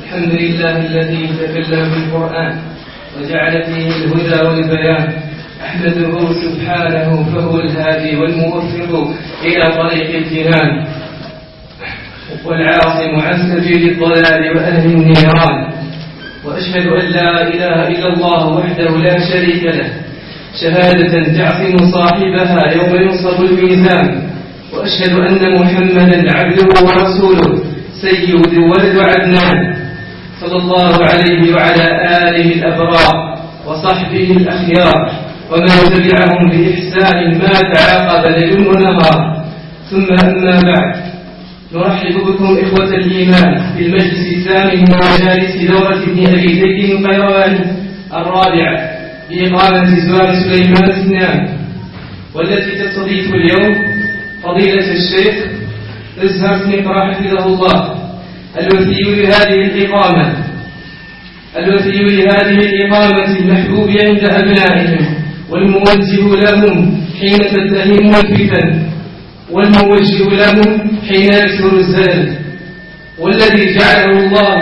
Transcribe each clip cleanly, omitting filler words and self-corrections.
الحمد لله الذي تكلم بالقرآن وجعل فيه الهدى والبيان. أحمده سبحانه فهو الهادي والموفق إلى طريق الجنان، والعاصم عن سبيل الضلال وأهل النيران. وأشهد أن لا إله إلا الله وحده لا شريك له شهادة تعصم صاحبها يوم ينصب الميزان. وأشهد أن محمدا عبده ورسوله سيد ولد عدنان، صلى الله عليه وعلى آله الأبرار وصحبه الأخيار ومن تبعهم بإحسان ما تعاقب ليل ونهار. ثم أما بعد، نرحب بكم إخوة الإيمان في المجلس الثامن من مجالس دورة ابن أبي زيد القيرواني الرابعة بإقامة زوار سليمان سنان، والتي تستضيف اليوم فضيلة الشيخ إزهر سنقرة حفظه الله، الوثي لهذه الإقامة المحبوب عند أبنائهم، والموجه لهم حين تلتهم الفتن، والموجه لهم حين يكثر الزلل، والذي جعله الله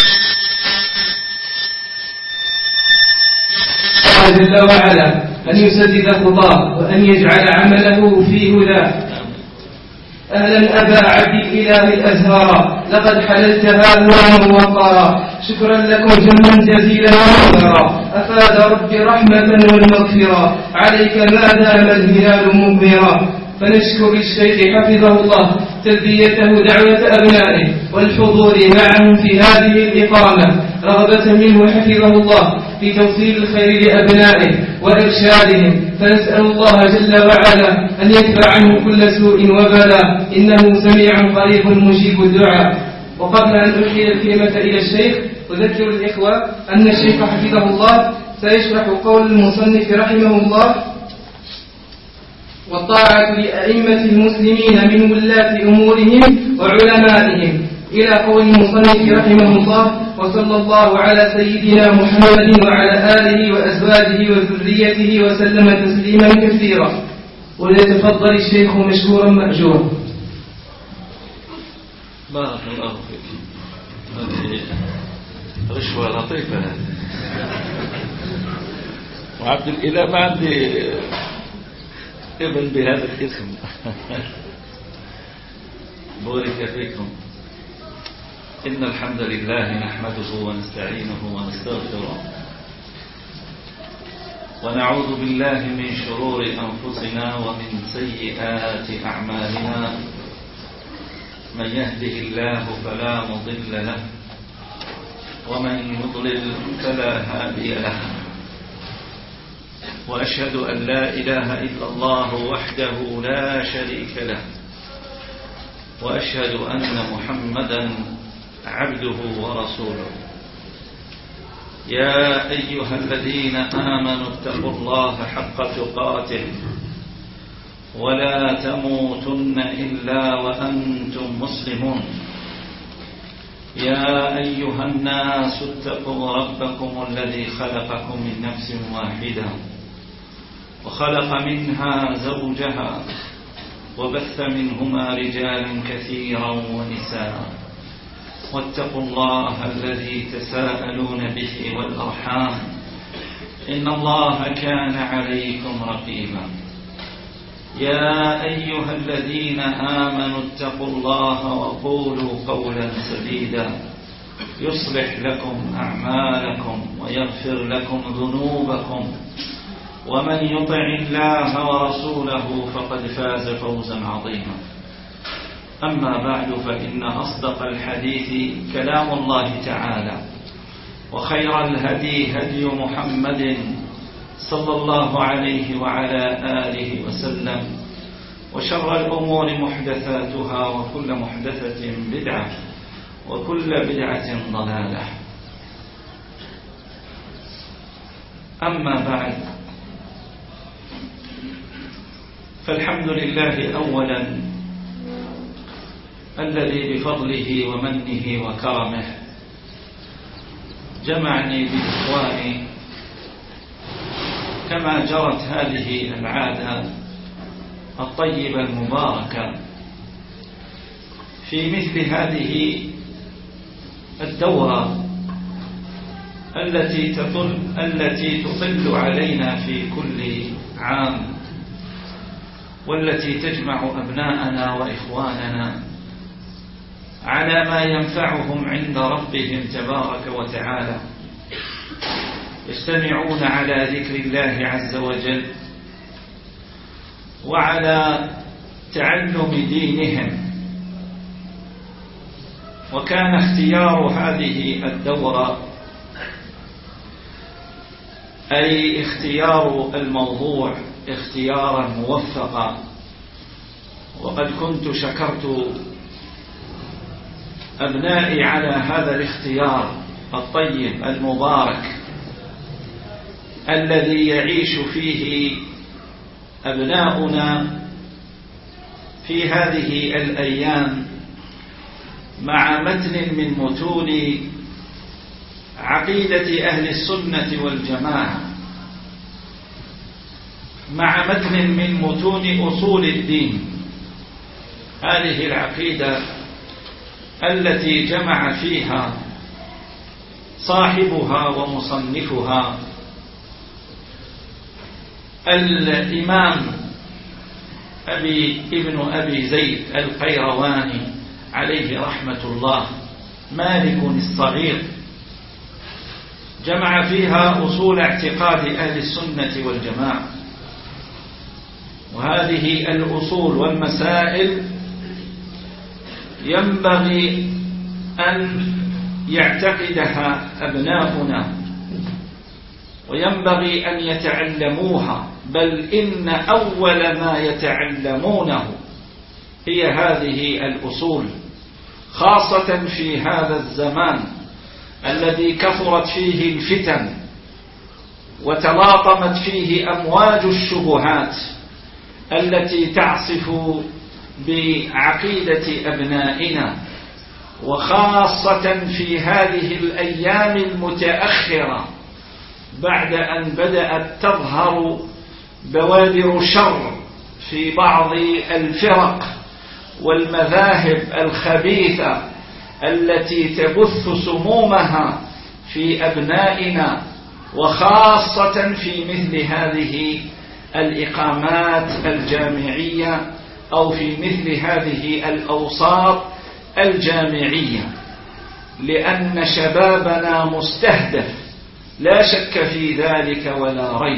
جل وعلا أن يسدد خطاه وأن يجعل عمله في هداه. أهلا أبا عبد الإله الأزهار، لقد حللتها نورا ووقارا، شكرا لكم جما جزيلا ومغفرا، أفاد ربي رحمة والمغفرة، عليك ما دام الهلال مغمرا. فنشكر الشيخ حفظه الله تلبيته دعوة أبنائه والحضور معهم في هذه الإقامة، رغبة منه حفظه الله في توصيل الخير لأبنائه وإرشادهم. فنسأل الله جل وعلا أن يدفع عنه كل سوء وبلاء، إنه سميع قريب مجيب الدعاء. وقبل أن ألقي الكلمة إلى الشيخ، أذكر الإخوة أن الشيخ حفظه الله سيشرح قول المصنف رحمه الله: والطاعة لأئمة المسلمين من ولاة أمورهم وعلمائهم، إلى قول المصنف رحمه الله: وصلى الله على سيدنا محمد وعلى آله وأزواجه وذريته وسلم تسليما كثيرا. وليتفضل الشيخ مشكورا مأجورا. بارك الله فيك. هذه رشوة لطيفة. وعبد الإله ما عندي ابن بهذا الاسم. بارك فيكم. إن الحمد لله نحمده ونستعينه ونستغفره، ونعوذ بالله من شرور أنفسنا ومن سيئات أعمالنا. من يهده الله فلا مضل له، ومن يضلل فلا هادي له. وأشهد أن لا إله إلا الله وحده لا شريك له، وأشهد أن محمدا عبده ورسوله. يا أيها الذين آمنوا اتقوا الله حق تقاته ولا تموتن إلا وأنتم مسلمون. يا أيها الناس اتقوا ربكم الذي خلقكم من نفس واحدة وخلق منها زوجها وبث منهما رجالا كثيرا ونساء. واتقوا الله الذي تساءلون به والأرحام، إن الله كان عليكم رقيبا. يا أيها الذين آمنوا اتقوا الله وقولوا قولا سديدا يصلح لكم أعمالكم ويغفر لكم ذنوبكم، ومن يطع الله ورسوله فقد فاز فوزا عظيما. أما بعد، فإن أصدق الحديث كلام الله تعالى، وخير الهدي هدي محمد صلى الله عليه وعلى آله وسلم، وشر الأمور محدثاتها، وكل محدثة بدعة، وكل بدعة ضلالة. أما بعد، فالحمد لله أولا الذي بفضله ومنه وكرمه جمعني بإخواني، كما جرت هذه العادة الطيبة المباركة في مثل هذه الدورة التي تطل علينا في كل عام، والتي تجمع أبناءنا وإخواننا على ما ينفعهم عند ربهم تبارك وتعالى، يجتمعون على ذكر الله عز وجل وعلى تعلم دينهم. وكان اختيار هذه الدورة أي اختيار الموضوع اختيارا موفقا، وقد كنت شكرت أبنائي على هذا الاختيار الطيب المبارك الذي يعيش فيه أبناؤنا في هذه الأيام مع متن من متون عقيدة أهل السنة والجماعة، مع متن من متون أصول الدين، هذه العقيدة التي جمع فيها صاحبها ومصنفها الإمام ابن أبي زيد القيرواني عليه رحمة الله، مالك الصغير، جمع فيها أصول اعتقاد أهل السنة والجماعة. وهذه الأصول والمسائل ينبغي أن يعتقدها أبناؤنا وينبغي أن يتعلموها، بل إن أول ما يتعلمونه هي هذه الأصول، خاصة في هذا الزمان الذي كثرت فيه الفتن وتلاطمت فيه أمواج الشبهات التي تعصف بعقيدة أبنائنا، وخاصة في هذه الأيام المتأخرة بعد أن بدأت تظهر بوادر شر في بعض الفرق والمذاهب الخبيثة التي تبث سمومها في أبنائنا، وخاصة في مثل هذه الإقامات الجامعية أو في مثل هذه الأوساط الجامعية، لأن شبابنا مستهدف، لا شك في ذلك ولا ريب،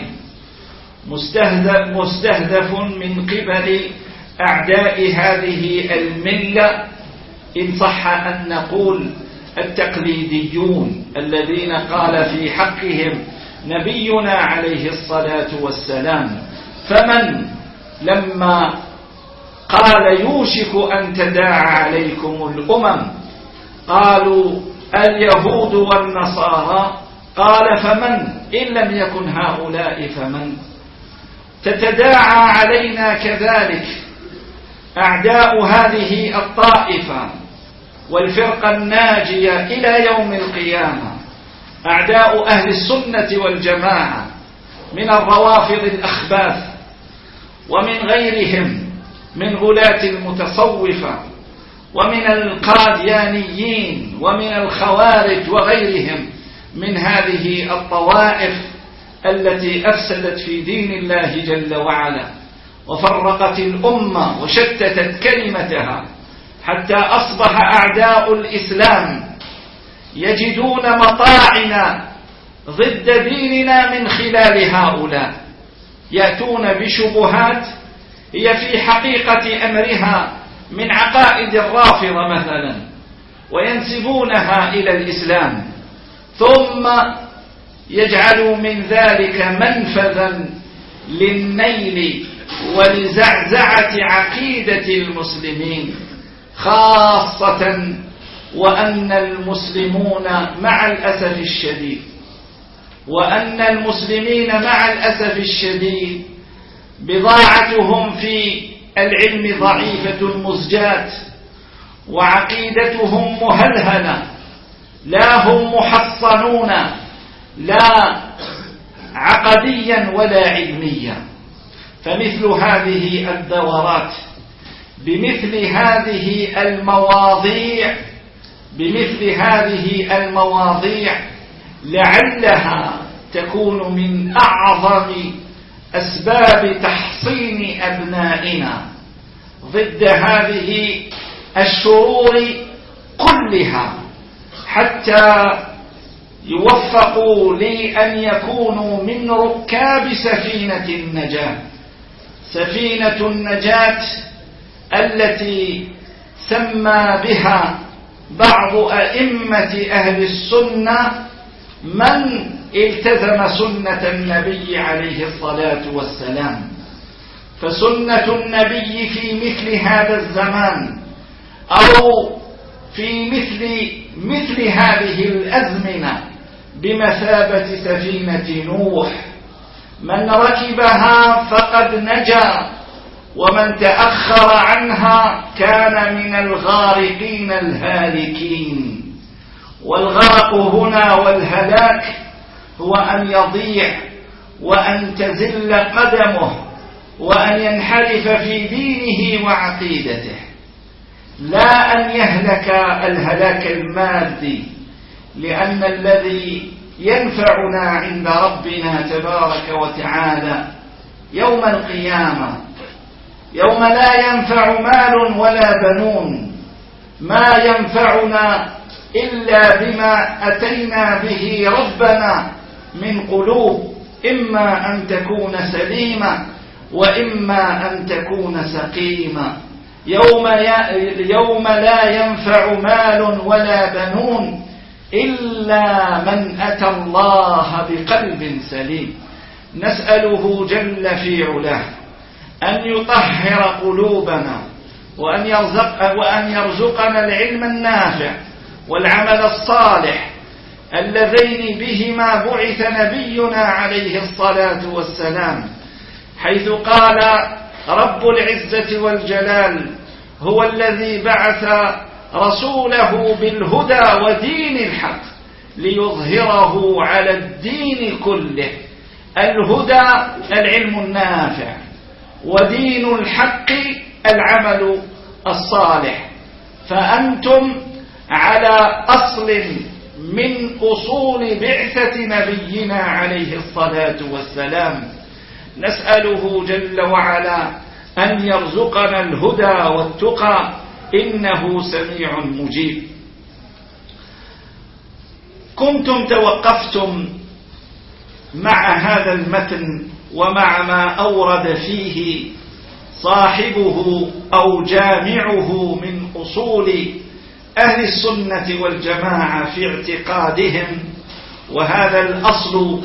مستهدف من قبل أعداء هذه الملة، إن صح أن نقول التقليديون الذين قال في حقهم نبينا عليه الصلاة والسلام: فمن لما قال يوشك أن تداعى عليكم الأمم قالوا اليهود والنصارى، قال فمن إن لم يكن هؤلاء فمن؟ تتداعى علينا كذلك أعداء هذه الطائفة والفرقة الناجية إلى يوم القيامة، أعداء أهل السنة والجماعة من الروافض الأخباث ومن غيرهم من غلاة المتصوفة ومن القاديانيين ومن الخوارج وغيرهم من هذه الطوائف التي أفسدت في دين الله جل وعلا وفرقت الأمة وشتتت كلمتها، حتى أصبح أعداء الإسلام يجدون مطاعن ضد ديننا من خلال هؤلاء، يأتون بشبهات هي في حقيقة أمرها من عقائد الرافضة مثلا، وينسبونها إلى الإسلام، ثم يجعلوا من ذلك منفذا للنيل ولزعزعة عقيدة المسلمين، خاصة وأن المسلمين مع الأسف الشديد بضاعتهم في العلم ضعيفة مزجاة، وعقيدتهم مهلهلة، لا هم محصنون لا عقديا ولا علميا. فمثل هذه الدورات بمثل هذه المواضيع بمثل هذه المواضيع لعلها تكون من أعظم أسباب تحصين أبنائنا ضد هذه الشرور كلها، حتى يوفقوا لأن يكونوا من ركاب سفينة النجاة، سفينة النجاة التي سمى بها بعض أئمة أهل السنة من التزم سنة النبي عليه الصلاة والسلام. فسنة النبي في مثل هذا الزمان أو في مثل هذه الأزمنة بمثابة سفينة نوح، من ركبها فقد نجا، ومن تأخر عنها كان من الغارقين الهالكين. والغرق هنا والهلاك هو أن يضيع وأن تزل قدمه وأن ينحرف في دينه وعقيدته، لا أن يهلك الهلاك المادي، لأن الذي ينفعنا عند ربنا تبارك وتعالى يوم القيامة، يوم لا ينفع مال ولا بنون، ما ينفعنا إلا بما أتينا به ربنا من قلوب، إما أن تكون سليمة وإما أن تكون سقيمة. يوم لا ينفع مال ولا بنون إلا من أتى الله بقلب سليم. نسأله جل في علاه أن يطهر قلوبنا وأن يرزقنا العلم النافع والعمل الصالح اللذين بهما بعث نبينا عليه الصلاة والسلام، حيث قال رب العزة والجلال هو الذي بعث رسوله بالهدى ودين الحق ليظهره على الدين كله. الهدى العلم النافع، ودين الحق العمل الصالح. فأنتم على أصل من أصول بعثة نبينا عليه الصلاة والسلام، نسأله جل وعلا أن يرزقنا الهدى والتقى إنه سميع مجيب. كنتم توقفتم مع هذا المتن ومع ما أورد فيه صاحبه أو جامعه من أصول أهل السنة والجماعة في اعتقادهم، وهذا الأصل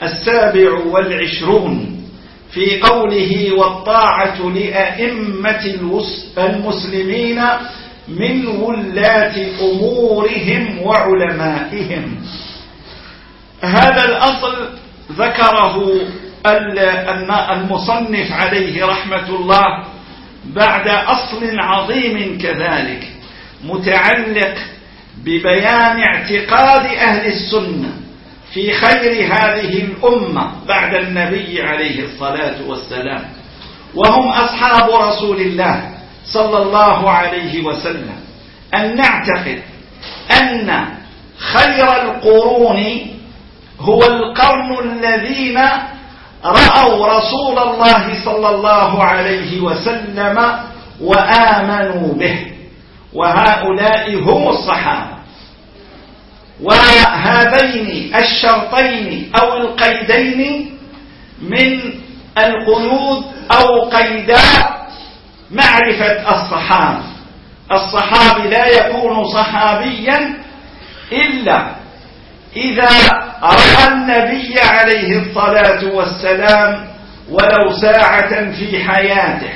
27 في قوله والطاعة لأئمة المسلمين من ولاة أمورهم وعلمائهم. هذا الأصل ذكره المصنف عليه رحمة الله بعد أصل عظيم كذلك متعلق ببيان اعتقاد أهل السنة في خير هذه الأمة بعد النبي عليه الصلاة والسلام، وهم أصحاب رسول الله صلى الله عليه وسلم، أن نعتقد أن خير القرون هو القرن الذين رأوا رسول الله صلى الله عليه وسلم وآمنوا به، وهؤلاء هم الصحابة. وهذين الشرطين أو القيدين من القيود أو قيدا معرفة الصحابة. الصحابي لا يكون صحابيا إلا إذا رأى النبي عليه الصلاة والسلام ولو ساعة في حياته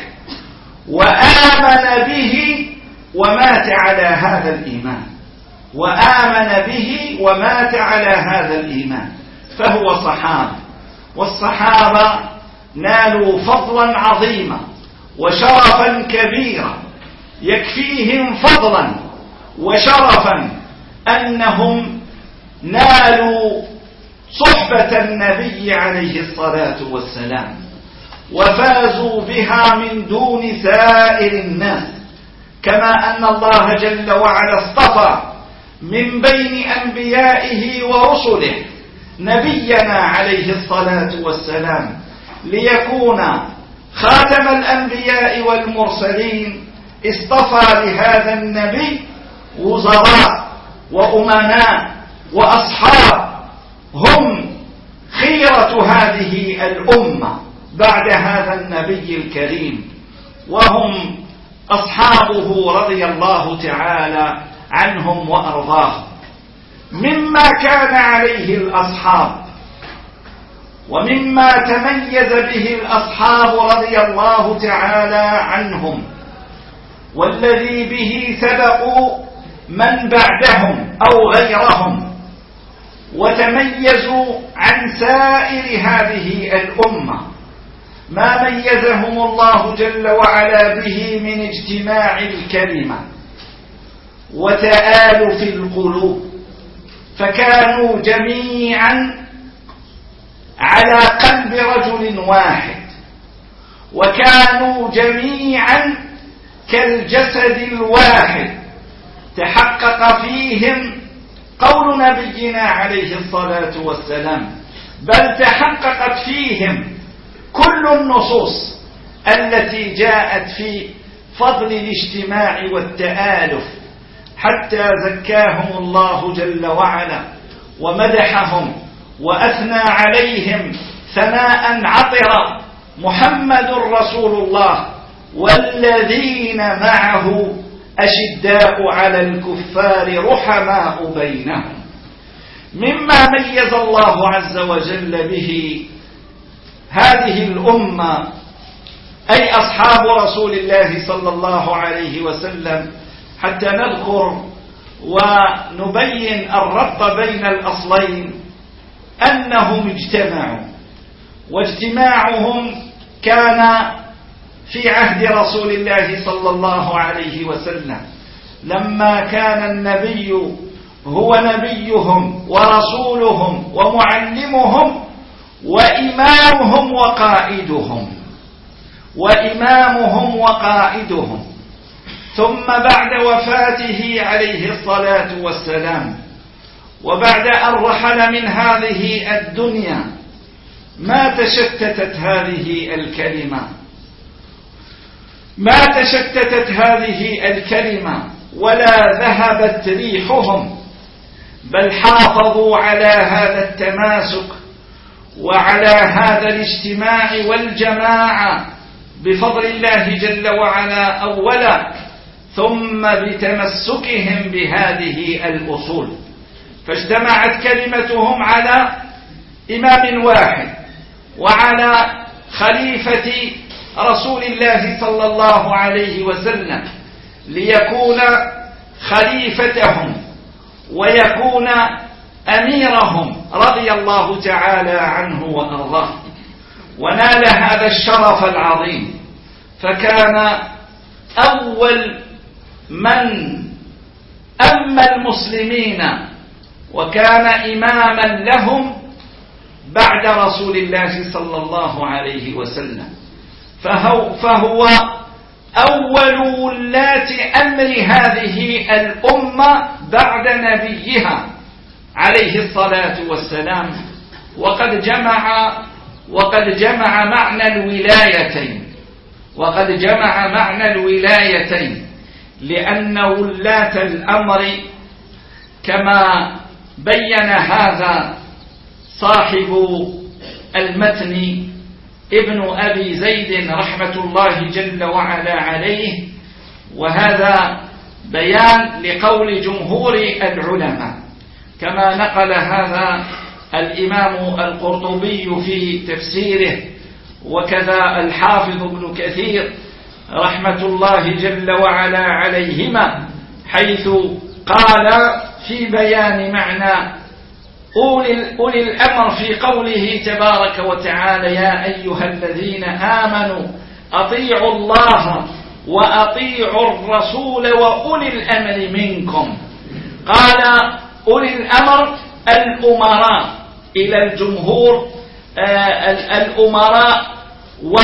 وآمن به ومات على هذا الإيمان، وآمن به ومات على هذا الإيمان فهو صحابي. والصحابة نالوا فضلا عظيما وشرفا كبيرا، يكفيهم فضلا وشرفا أنهم نالوا صحبة النبي عليه الصلاة والسلام وفازوا بها من دون سائر الناس، كما أن الله جل وعلا اصطفى من بين أنبيائه ورسله نبينا عليه الصلاة والسلام ليكون خاتم الأنبياء والمرسلين، اصطفى لهذا النبي وزراء وأمناء وأصحاب هم خيرة هذه الأمة بعد هذا النبي الكريم، وهم أصحابه رضي الله تعالى عنهم وأرضاهم. مما كان عليه الأصحاب ومما تميز به الأصحاب رضي الله تعالى عنهم، والذي به سبقوا من بعدهم أو غيرهم وتميزوا عن سائر هذه الأمة، ما ميزهم الله جل وعلا به من اجتماع الكلمة وتآلف القلوب، فكانوا جميعا على قلب رجل واحد، وكانوا جميعا كالجسد الواحد، تحقق فيهم قول نبينا عليه الصلاة والسلام، بل تحققت فيهم كل النصوص التي جاءت في فضل الاجتماع والتآلف، حتى زكاهم الله جل وعلا ومدحهم وأثنى عليهم ثناء عطرا: محمد رسول الله والذين معه أشداء على الكفار رحماء بينهم. مما ميز الله عز وجل به هذه الأمة أي أصحاب رسول الله صلى الله عليه وسلم، حتى نذكر ونبين الربط بين الأصلين، أنهم اجتمعوا، واجتماعهم كان في عهد رسول الله صلى الله عليه وسلم، لما كان النبي هو نبيهم ورسولهم ومعلمهم وإمامهم وقائدهم. ثم بعد وفاته عليه الصلاة والسلام، وبعد أن رحل من هذه الدنيا، ما تشتتت هذه الكلمة ولا ذهبت ريحهم، بل حافظوا على هذا التماسك وعلى هذا الاجتماع والجماعة بفضل الله جل وعلا أولا، ثم بتمسكهم بهذه الأصول، فاجتمعت كلمتهم على إمام واحد وعلى خليفة رسول الله صلى الله عليه وسلم، ليكون خليفتهم ويكون أميرهم رضي الله تعالى عنه وأرضاه، ونال هذا الشرف العظيم، فكان أول من أما المسلمين وكان إماما لهم بعد رسول الله صلى الله عليه وسلم، فهو أول ولاة أمر هذه الأمة بعد نبيها عليه الصلاة والسلام، وقد جمع معنى الولايتين، لأن ولاة الأمر كما بين هذا صاحب المتن ابن أبي زيد رحمة الله جل وعلا عليه، وهذا بيان لقول جمهور العلماء، كما نقل هذا الإمام القرطبي في تفسيره، وكذا الحافظ ابن كثير رحمة الله جل وعلا عليهما، حيث قال في بيان معنى أولي الأمر في قوله تبارك وتعالى: يا أيها الذين آمنوا أطيعوا الله وأطيعوا الرسول وأولي الأمر منكم. قال أولي الأمر الأمراء إلى الجمهور، الأمراء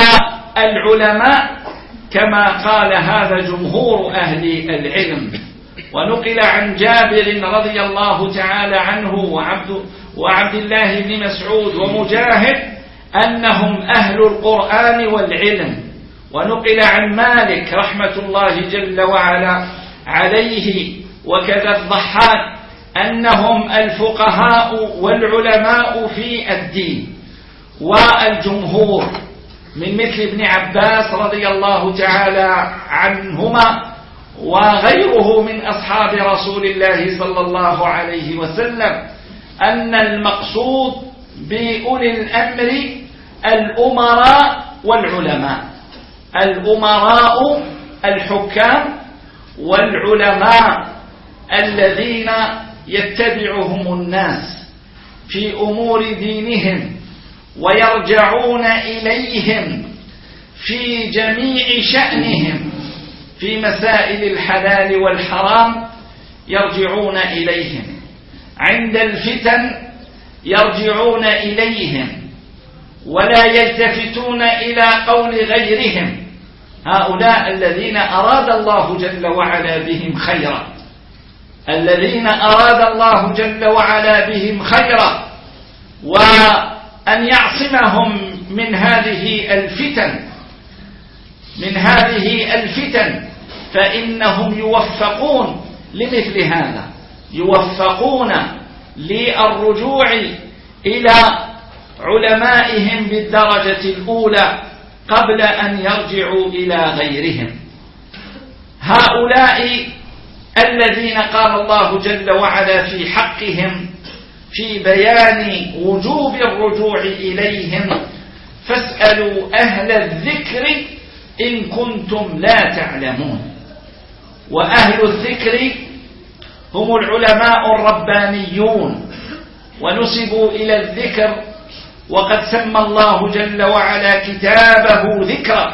والعلماء، كما قال هذا جمهور أهل العلم. ونقل عن جابر رضي الله تعالى عنه وعبد الله بن مسعود ومجاهد أنهم أهل القرآن والعلم. ونقل عن مالك رحمة الله جل وعلا عليه وكذا الضحاك أنهم الفقهاء والعلماء في الدين. والجمهور من مثل ابن عباس رضي الله تعالى عنهما وغيره من أصحاب رسول الله صلى الله عليه وسلم أن المقصود بأولي الأمر الأمراء والعلماء، الأمراء الحكام والعلماء الذين يتبعهم الناس في أمور دينهم ويرجعون إليهم في جميع شأنهم، في مسائل الحلال والحرام يرجعون إليهم، عند الفتن يرجعون إليهم ولا يلتفتون إلى قول غيرهم. هؤلاء الذين أراد الله جل وعلا بهم خيرا، الذين أراد الله جل وعلا بهم خيرا وأن يعصمهم من هذه الفتن فإنهم يوفقون لمثل هذا، يوفقون للرجوع إلى علمائهم بالدرجة الأولى قبل أن يرجعوا إلى غيرهم. هؤلاء الذين قال الله جل وعلا في حقهم في بيان وجوب الرجوع إليهم: فاسألوا أهل الذكر إن كنتم لا تعلمون. وأهل الذكر هم العلماء الربانيون ونسبوا إلى الذكر، وقد سمى الله جل وعلا كتابه ذكرا،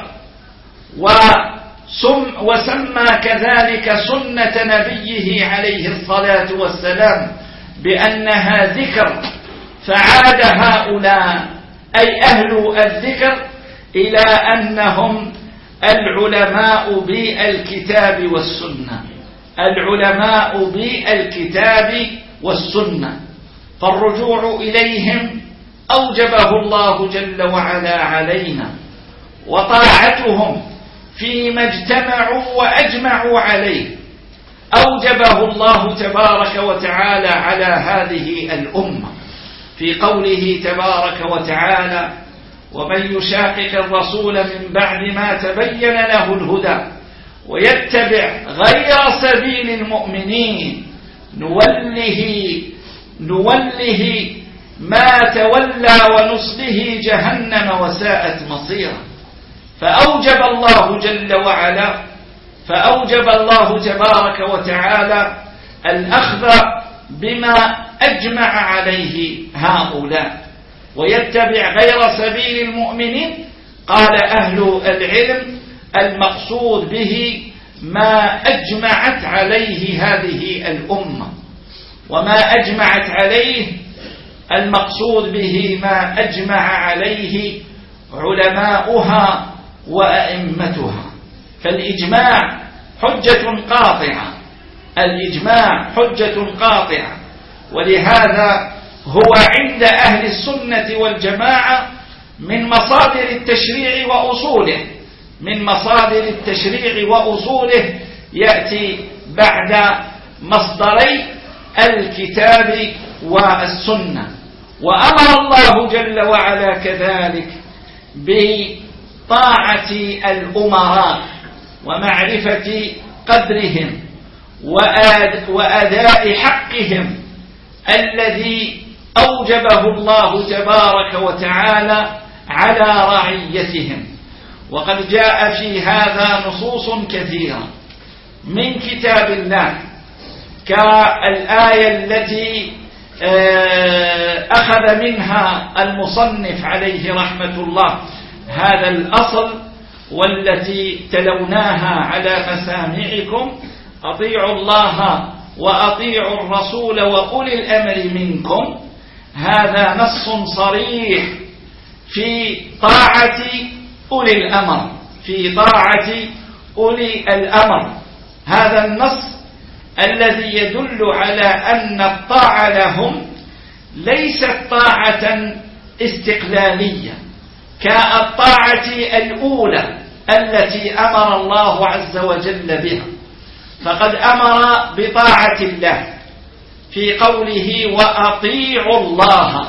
وسمى كذلك سنة نبيه عليه الصلاة والسلام بأنها ذكر. فعاد هؤلاء أي أهل الذكر إلى أنهم العلماء بالكتاب والسنة، العلماء بالكتاب والسنة. فالرجوع إليهم أوجبه الله جل وعلا علينا، وطاعتهم فيما اجتمعوا وأجمعوا عليه أوجبه الله تبارك وتعالى على هذه الأمة في قوله تبارك وتعالى: ومن يشاقق الرسول من بعد ما تبين له الهدى ويتبع غير سبيل المؤمنين نوله ما تولى ونصله جهنم وساءت مصيرا. فأوجب الله تبارك وتعالى الأخذ بما أجمع عليه هؤلاء، ويتبع غير سبيل المؤمنين. قال أهل العلم المقصود به ما أجمعت عليه هذه الأمة، وما أجمعت عليه المقصود به ما أجمع عليه علماؤها وأئمتها. فالإجماع حجة قاطعة، الإجماع حجة قاطعة. ولهذا هو عند أهل السنة والجماعة من مصادر التشريع وأصوله، من مصادر التشريع وأصوله يأتي بعد مصدري الكتاب والسنة. وأمر الله جل وعلا كذلك بطاعة الأمراء ومعرفة قدرهم وأداء حقهم الذي أوجبه الله تبارك وتعالى على رعيتهم. وقد جاء في هذا نصوص كثيرة من كتاب الله، كالآية التي أخذ منها المصنف عليه رحمة الله هذا الأصل، والتي تلوناها على مسامعكم: أطيعوا الله وأطيعوا الرسول وأولي الأمر منكم. هذا نص صريح في طاعة أولي الأمر، في طاعة أولي الأمر. هذا النص الذي يدل على أن الطاعة لهم ليست طاعة استقلالية كالطاعة الأولى التي أمر الله عز وجل بها، فقد أمر بطاعة الله في قوله وأطيعوا الله،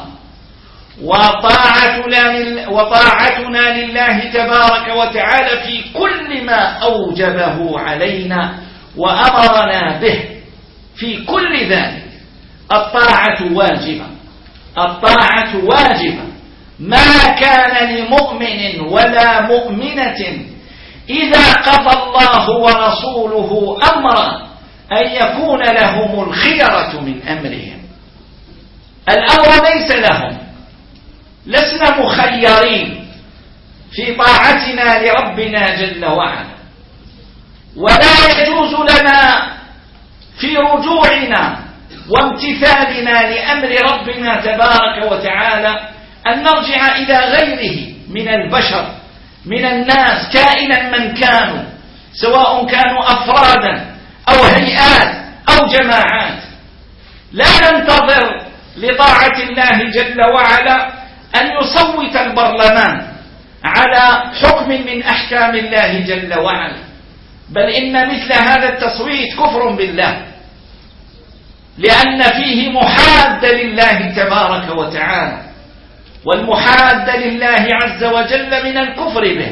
وطاعتنا لله تبارك وتعالى في كل ما أوجبه علينا وأمرنا به، في كل ذلك الطاعة واجبة. الطاعة واجبة ما كان لمؤمن ولا مؤمنة إذا قضى الله ورسوله أمرا أن يكون لهم الخيرة من أمرهم. الأمر ليس لهم، لسنا مخيرين في طاعتنا لربنا جل وعلا، ولا يجوز لنا في رجوعنا وامتثالنا لأمر ربنا تبارك وتعالى أن نرجع إلى غيره من البشر، من الناس، كائنا من كانوا، سواء كانوا أفرادا أو هيئات أو جماعات. لا ننتظر لطاعة الله جل وعلا أن يصوت البرلمان على حكم من أحكام الله جل وعلا، بل إن مثل هذا التصويت كفر بالله، لأن فيه محاد لله تبارك وتعالى، والمحاد لله عز وجل من الكفر به.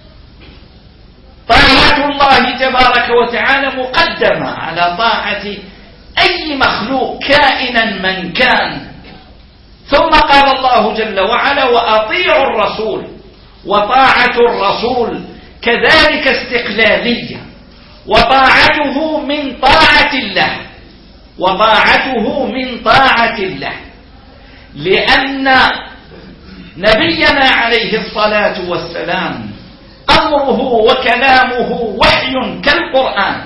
طاعة الله تبارك وتعالى مقدمة على طاعة أي مخلوق كائنا من كان. ثم قال الله جل وعلا وأطيعوا الرسول، وطاعة الرسول كذلك استقلالية، وطاعته من طاعة الله، وطاعته من طاعة الله، لأن نبينا عليه الصلاة والسلام أمره وكلامه وحي كالقرآن،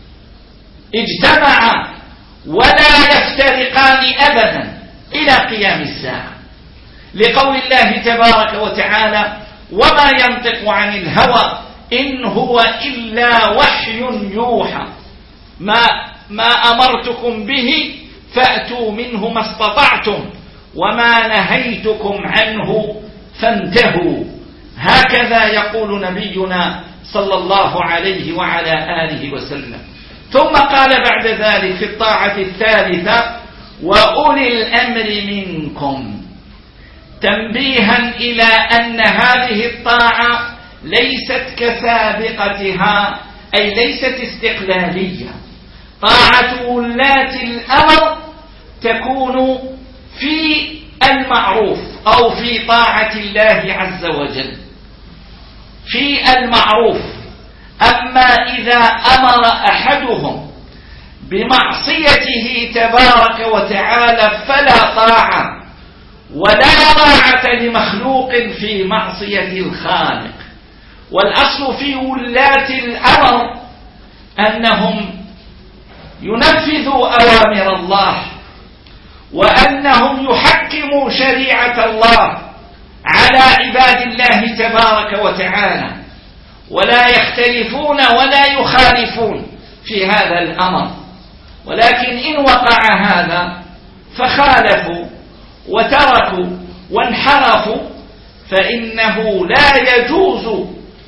اجتمع ولا يفترقان أبدا إلى قيام الساعة، لقول الله تبارك وتعالى وما ينطق عن الهوى إن هو إلا وحي يوحى ما أمرتكم به فأتوا منه ما استطعتم وما نهيتكم عنه فانتهوا. هكذا يقول نبينا صلى الله عليه وعلى آله وسلم. ثم قال بعد ذلك في الطاعة الثالثة وأولي الأمر منكم، تنبيها إلى أن هذه الطاعة ليست كسابقتها، أي ليست استقلالية. طاعة ولاة الأمر تكون في المعروف أو في طاعة الله عز وجل في المعروف. أما إذا أمر أحدهم بمعصيته تبارك وتعالى فلا طاعة، ولا طاعة لمخلوق في معصية الخالق. والأصل في ولاة الأمر أنهم ينفذوا أوامر الله، وأنهم يحكموا شريعة الله على عباد الله تبارك وتعالى، ولا يختلفون ولا يخالفون في هذا الأمر. ولكن إن وقع هذا فخالفوا وتركوا وانحرفوا، فإنه لا يجوز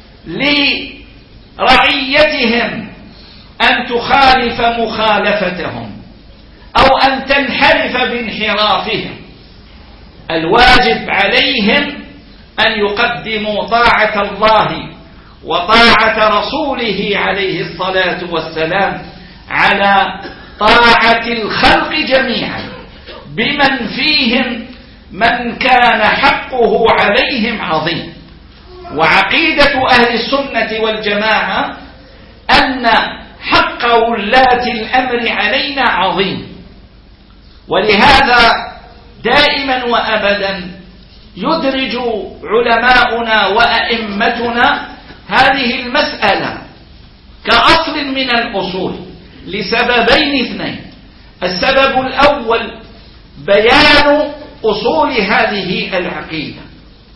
لرعيتهم أن تخالف مخالفتهم أو أن تنحرف بانحرافهم. الواجب عليهم أن يقدموا طاعة الله وطاعة رسوله عليه الصلاة والسلام على طاعة الخلق جميعا، بمن فيهم من كان حقه عليهم عظيم. وعقيدة أهل السنة والجماعة أن حق ولاة الأمر علينا عظيم، ولهذا دائما وأبدا يدرج علماؤنا وأئمتنا هذه المسألة كأصل من الأصول لسببين اثنين. السبب الأول بيان أصول هذه العقيدة.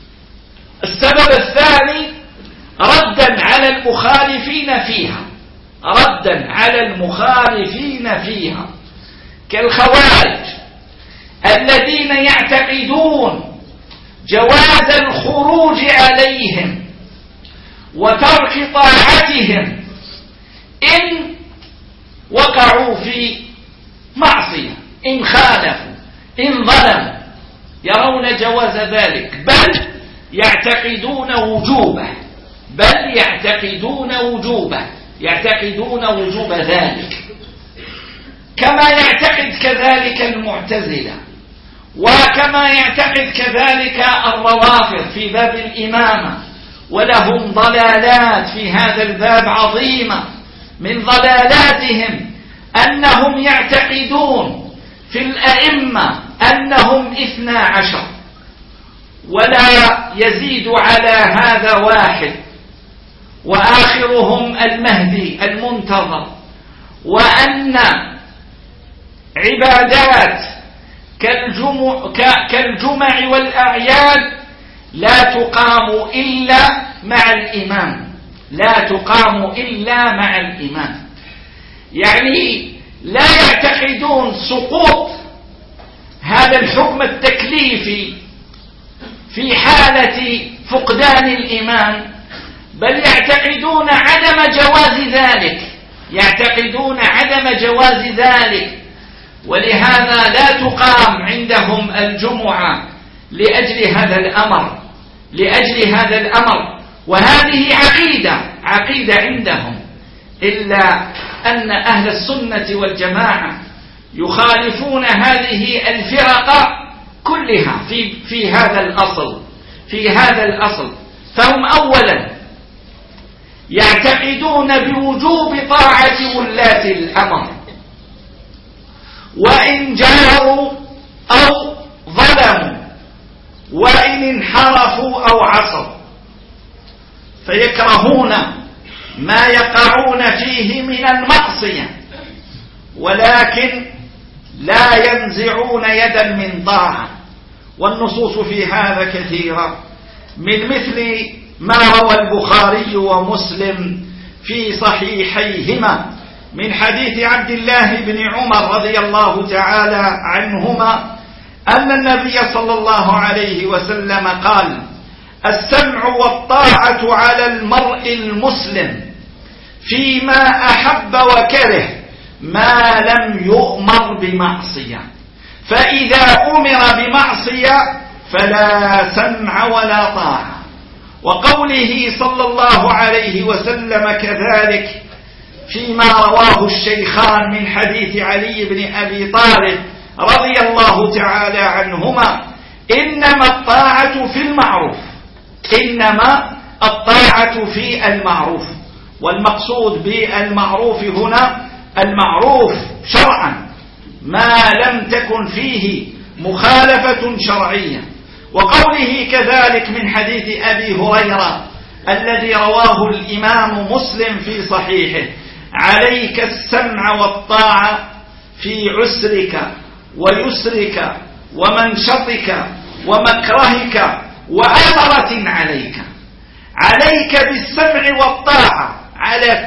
السبب الثاني ردا على المخالفين فيها ردا على المخالفين فيها كالخوارج الذين يعتقدون جواز الخروج عليهم وترك طاعتهم إن وقعوا في معصية، إن خالفوا، إن ظلموا، يرون جواز ذلك، بل يعتقدون وجوب ذلك، كما يعتقد كذلك المعتزلة، وكما يعتقد كذلك الروافض في باب الإمامة، ولهم ضلالات في هذا الباب عظيمة. من ضلالاتهم أنهم يعتقدون في الأئمة أنهم 12 ولا يزيد على هذا واحد، وآخرهم المهدي المنتظر، وأن عبادات كالجمع والأعياد لا تقام إلا مع الإمام، يعني لا يعتقدون سقوط هذا الحكم التكليفي في حالة فقدان الإمام، بل يعتقدون عدم جواز ذلك، ولهذا لا تقام عندهم الجمعة لأجل هذا الأمر، وهذه عقيدة عندهم، إلا أن أهل السنة والجماعة يخالفون هذه الفرق كلها في هذا الأصل. فهم أولا يعتقدون بوجوب طاعة ولاة الأمر، وإن جاروا أو ظلموا، وإن انحرفوا أو عصوا، فيكرهون ما يقعون فيه من المعصية، ولكن لا ينزعون يدا من طاعة. والنصوص في هذا كثيرة، من مثل ما روى البخاري ومسلم في صحيحيهما من حديث عبد الله بن عمر رضي الله تعالى عنهما أن النبي صلى الله عليه وسلم قال: السمع والطاعة على المرء المسلم فيما أحب وكره ما لم يؤمر بمعصية، فإذا أمر بمعصية فلا سمع ولا طاعة. وقوله صلى الله عليه وسلم كذلك فيما رواه الشيخان من حديث علي بن أبي طالب رضي الله تعالى عنهما: إنما الطاعة في المعروف. والمقصود بالمعروف هنا المعروف شرعا، ما لم تكن فيه مخالفة شرعية. وقوله كذلك من حديث أبي هريرة الذي رواه الإمام مسلم في صحيحه: عليك السمع والطاعة في عسرك ويسرك ومنشطك ومكرهك وأثرة عليك بالسمع والطاعة على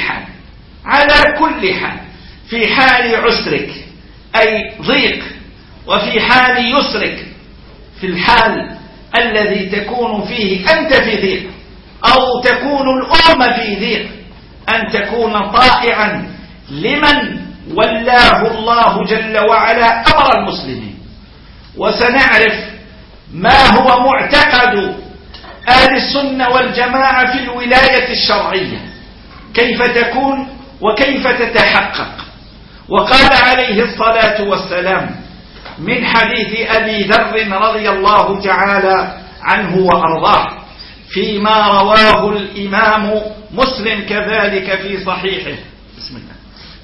كل حال، في حال عسرك أي ضيق، وفي حال يسرك في الحال الذي تكون فيه أنت في ضيق أو تكون الأمة في ضيق، أن تكون طائعا لمن ولاه الله جل وعلا أمر المسلمين. وسنعرف ما هو معتقد أهل السنة والجماعة في الولاية الشرعية، كيف تكون وكيف تتحقق. وقال عليه الصلاة والسلام من حديث أبي ذر رضي الله تعالى عنه وأرضاه فيما رواه الإمام مسلم كذلك في صحيحه: بسم الله.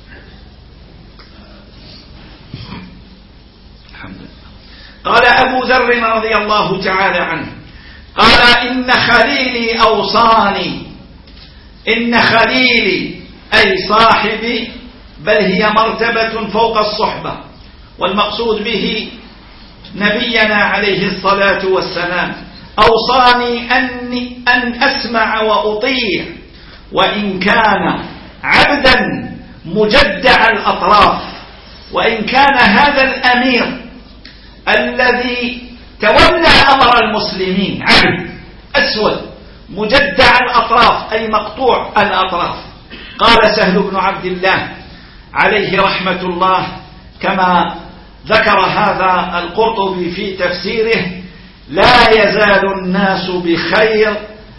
الحمد لله. قال أبو ذر رضي الله تعالى عنه قال: إن خليلي أوصاني، إن خليلي أي صاحبي، بل هي مرتبة فوق الصحبة، والمقصود به نبينا عليه الصلاة والسلام، أوصاني أن أسمع وأطيع وإن كان عبدا مجدع الأطراف. وإن كان هذا الأمير الذي تولى أمر المسلمين عبد أسود مجدع الأطراف أي مقطوع الأطراف. قال سهل بن عبد الله عليه رحمة الله كما ذكر هذا القرطبي في تفسيره: لا يزال الناس بخير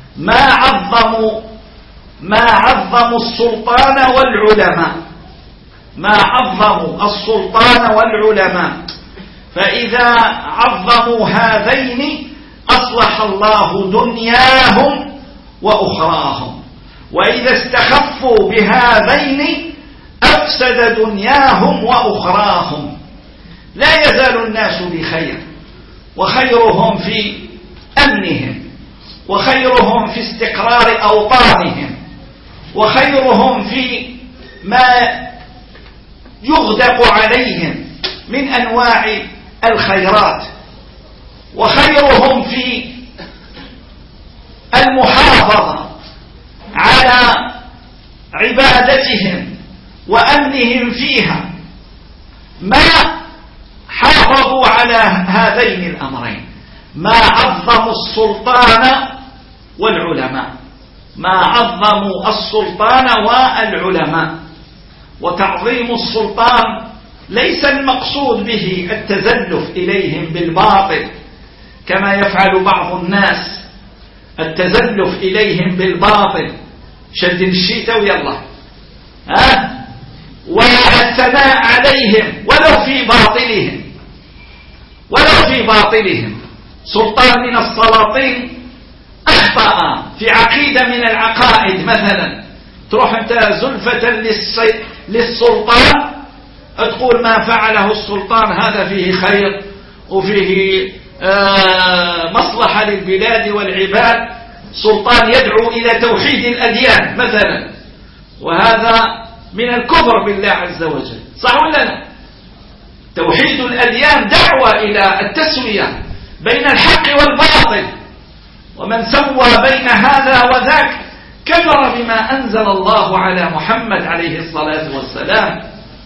ما عظموا السلطان والعلماء، ما عظموا السلطان والعلماء، فإذا عظموا هذين أصلح الله دنياهم وأخراهم، وإذا استخفوا بهذين أفسد دنياهم وأخراهم. لا يزال الناس بخير، وخيرهم في أمنهم، وخيرهم في استقرار أوطانهم، وخيرهم في ما يغدق عليهم من أنواع الخيرات، وخيرهم في المحافظة على عبادتهم وأمنهم فيها، ما حافظوا على هذين الأمرين، ما عظموا السلطان والعلماء، ما عظموا السلطان والعلماء. وتعظيم السلطان ليس المقصود به التزلف إليهم بالباطل كما يفعل بعض الناس، التزلف إليهم بالباطل، شد الشيطة ويلا والثناء عليهم ولو في باطلهم. سلطان من السلاطين أخطأ في عقيدة من العقائد مثلا، تروح أنت زلفة للسلطان تقول ما فعله السلطان هذا فيه خير وفيه مصلحة للبلاد والعباد. سلطان يدعو إلى توحيد الأديان مثلا، وهذا من الكفر بالله عز وجل، صح ولا لا؟ توحيد الأديان دعوة إلى التسوية بين الحق والباطل، ومن سوى بين هذا وذاك كفر بما أنزل الله على محمد عليه الصلاة والسلام.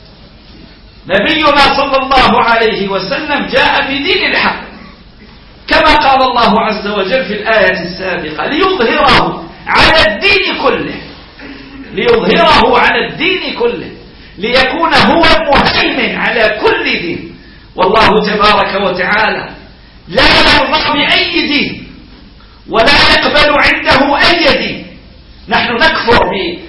نبينا صلى الله عليه وسلم جاء بدين الحق كما قال الله عز وجل في الآية السابقة: ليظهره على الدين كله، ليظهره على الدين كله، ليكون هو المهيمن على كل دين. والله تبارك وتعالى لا يرضى بأي دين ولا يقبل عنده أي دين. نحن نكفر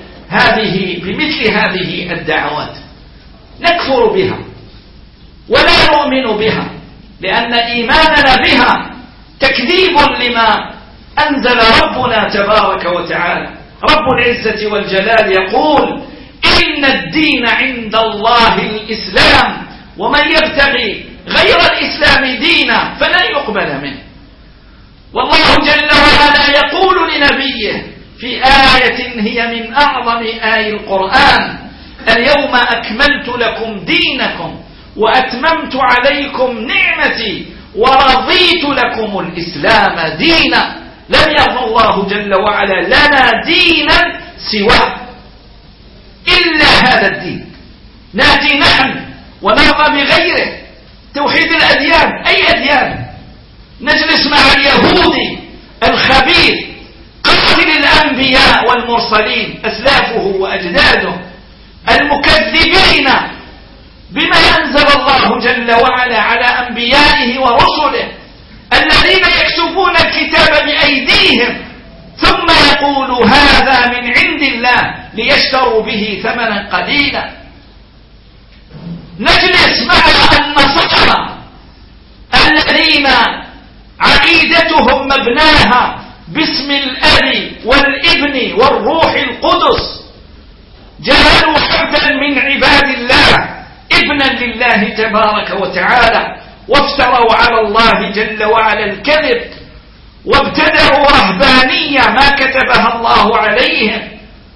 بمثل هذه الدعوات، نكفر بها ولا نؤمن بها، لأن إيماننا بها تكذيب لما أنزل ربنا تبارك وتعالى. رب العزة والجلال يقول: إن الدين عند الله الإسلام ومن يبتغي غير الإسلام دينا فلا يقبل منه. والله جل وعلا يقول لنبيه في آية هي من أعظم آي القرآن: اليوم أكملت لكم دينكم وأتممت عليكم نعمتي ورضيت لكم الإسلام دينا. لم يرضى الله جل وعلا لنا دينا سواه إلا هذا الدين، نأتي نحن ونرضى بغيره. توحيد الأديان، أي أديان؟ نجلس مع اليهودي الخبيث قاتل الأنبياء والمرسلين أسلافه وأجداده المكذبين بما أنزل الله جل وعلا على أنبيائه ورسله، الذين يكتبون الكتاب بأيديهم ثم يقولوا هذا من عند الله ليشتروا به ثمنا قليلا. نجلس مع النصارى الذين عقيدتهم مبناها باسم الأب والابن والروح القدس، جعلوا عبدا من عباد الله ابنا لله تبارك وتعالى، وافتروا على الله جل وعلا الكذب، وابتدعوا رهبانية ما كتبها الله عليهم.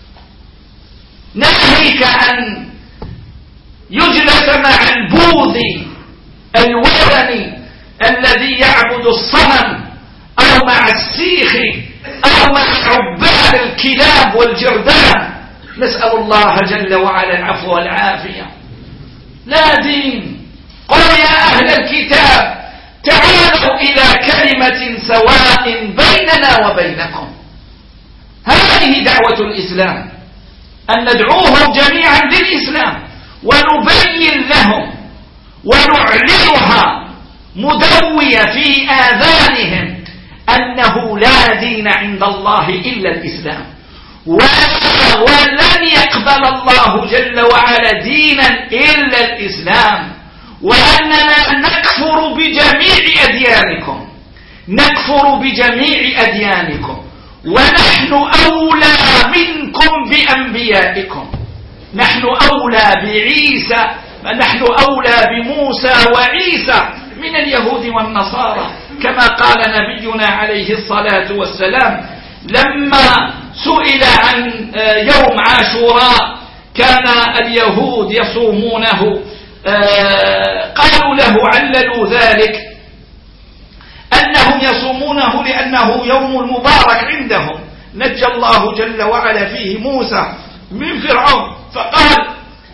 ناهيك أن يجلس مع البوذي الوثني الذي يعبد الصنم، أو مع السيخ، أو مع عباد الكلاب والجردان نسأل الله جل وعلا العفو والعافية. لا دين. قل يا أهل الكتاب تعالوا إلى كلمة سواء بيننا وبينكم. هذه دعوة الإسلام، أن ندعوهم جميعا للإسلام ونبين لهم ونعلنها مدوية في آذانهم أنه لا دين عند الله إلا الإسلام، ولن يقبل الله جل وعلا دينا إلا الإسلام، وأننا نكفر بجميع أديانكم، نكفر بجميع أديانكم، ونحن أولى منكم بأنبيائكم، نحن أولى بعيسى، نحن أولى بموسى وعيسى من اليهود والنصارى، كما قال نبينا عليه الصلاة والسلام لما سئل عن يوم عاشوراء كان اليهود يصومونه، قالوا له عللوا ذلك أنهم يصومونه لأنه يوم مبارك عندهم، نجى الله جل وعلا فيه موسى من فرعون، فقال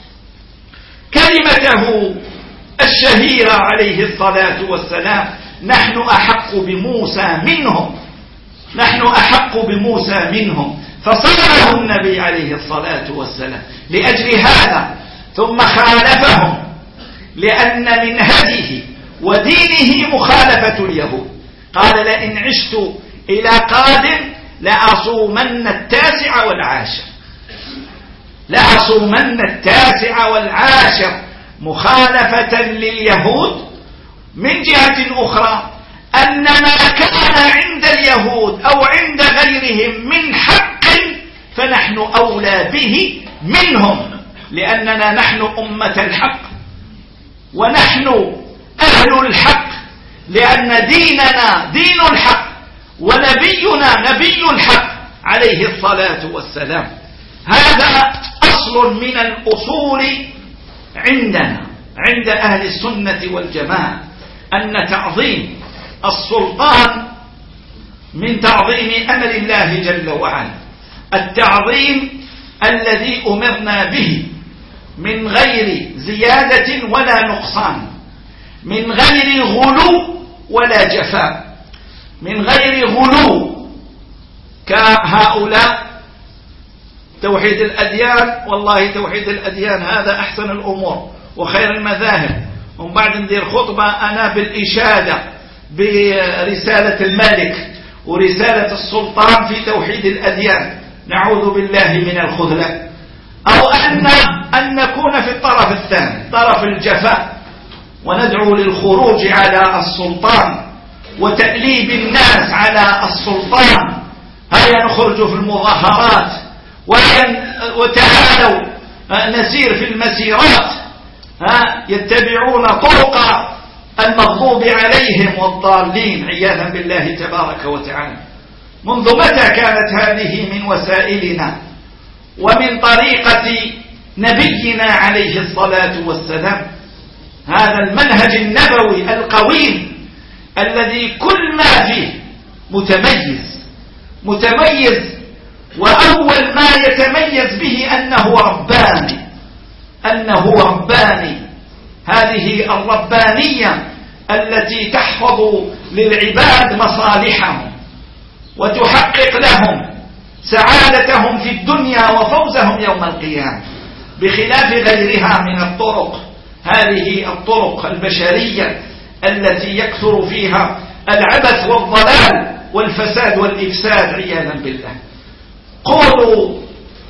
كلمته الشهيرة عليه الصلاة والسلام نحن أحق بموسى منهم، نحن أحق بموسى منهم، فصلاه النبي عليه الصلاة والسلام لأجل هذا، ثم خالفهم لأن من هديه ودينه مخالفة اليهود، قال لئن عشت إلى قادم لأصومن 9 والعاشر، لأصومن 9 والعاشر، مخالفة لليهود. من جهة أخرى أن ما كان عند اليهود أو عند غيرهم من حق فنحن أولى به منهم، لأننا نحن أمة الحق ونحن أهل الحق، لأن ديننا دين الحق ونبينا نبي الحق عليه الصلاة والسلام. هذا أصل من الأصول عندنا عند أهل السنة والجماعة، أن تعظيم السلطان من تعظيم أمر الله جل وعلا، التعظيم الذي أمرنا به من غير زيادة ولا نقصان، من غير غلو ولا جفاء، من غير غلو كهؤلاء توحيد الأديان، والله توحيد الأديان هذا أحسن الأمور وخير المذاهب، ومن بعد ندير خطبة أنا بالإشادة برسالة الملك ورسالة السلطان في توحيد الأديان، نعوذ بالله من الخذلان، أو أن نكون في الطرف الثاني طرف الجفاء وندعو للخروج على السلطان وتأليب الناس على السلطان، هيا نخرج في المظاهرات وتعالوا نسير في المسيرات، يتبعون طرق المغضوب عليهم والضالين عياذا بالله تبارك وتعالى. منذ متى كانت هذه من وسائلنا ومن طريقة نبينا عليه الصلاة والسلام؟ هذا المنهج النبوي القويم الذي كل ما فيه متميز، وأول ما يتميز به أنه رباني، هذه الربانية التي تحفظ للعباد مصالحهم وتحقق لهم سعادتهم في الدنيا وفوزهم يوم القيامة، بخلاف غيرها من الطرق، هذه الطرق البشرية التي يكثر فيها العبث والضلال والفساد والإفساد عياذا بالله. قولوا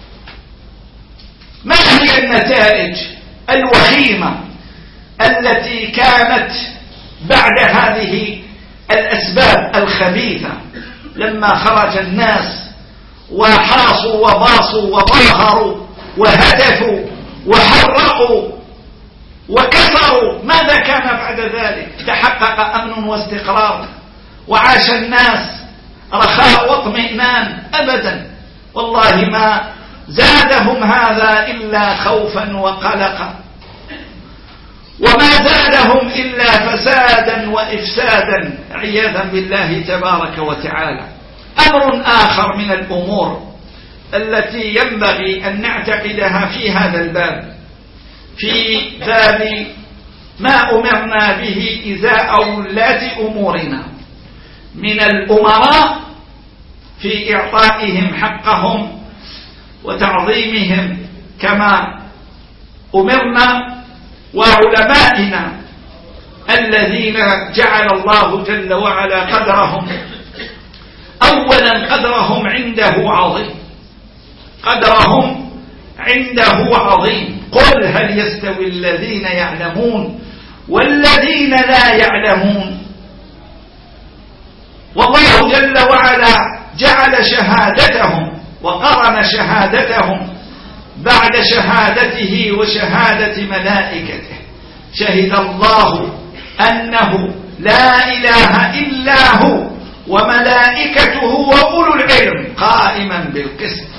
ما هي النتائج الوخيمة التي كانت بعد هذه الأسباب الخبيثة، لما خرج الناس وحاصوا وباصوا وظاهروا وهدفوا وحرقوا وكسروا؟ ماذا كان بعد ذلك؟ تحقق أمن واستقرار وعاش الناس رخاء واطمئنان؟ أبدا، والله ما زادهم هذا إلا خوفا وقلقا، وما زادهم إلا فسادا وإفسادا عياذا بالله تبارك وتعالى. أمر آخر من الأمور التي ينبغي أن نعتقدها في هذا الباب، في باب ما أمرنا به إزاء ولاة أمورنا من الأمراء في إعطائهم حقهم وتعظيمهم كما أمرنا، وعلمائنا الذين جعل الله جل وعلا قدرهم أولا قدرهم عنده عظيم، قدرهم عنده عظيم. قل هل يستوي الذين يعلمون والذين لا يعلمون؟ والله جل وعلا جعل شهادتهم وقرن شهادتهم بعد شهادته وشهادة ملائكته. شهد الله أنه لا إله إلا هو وملائكته وأولو العلم قائما بالقسط.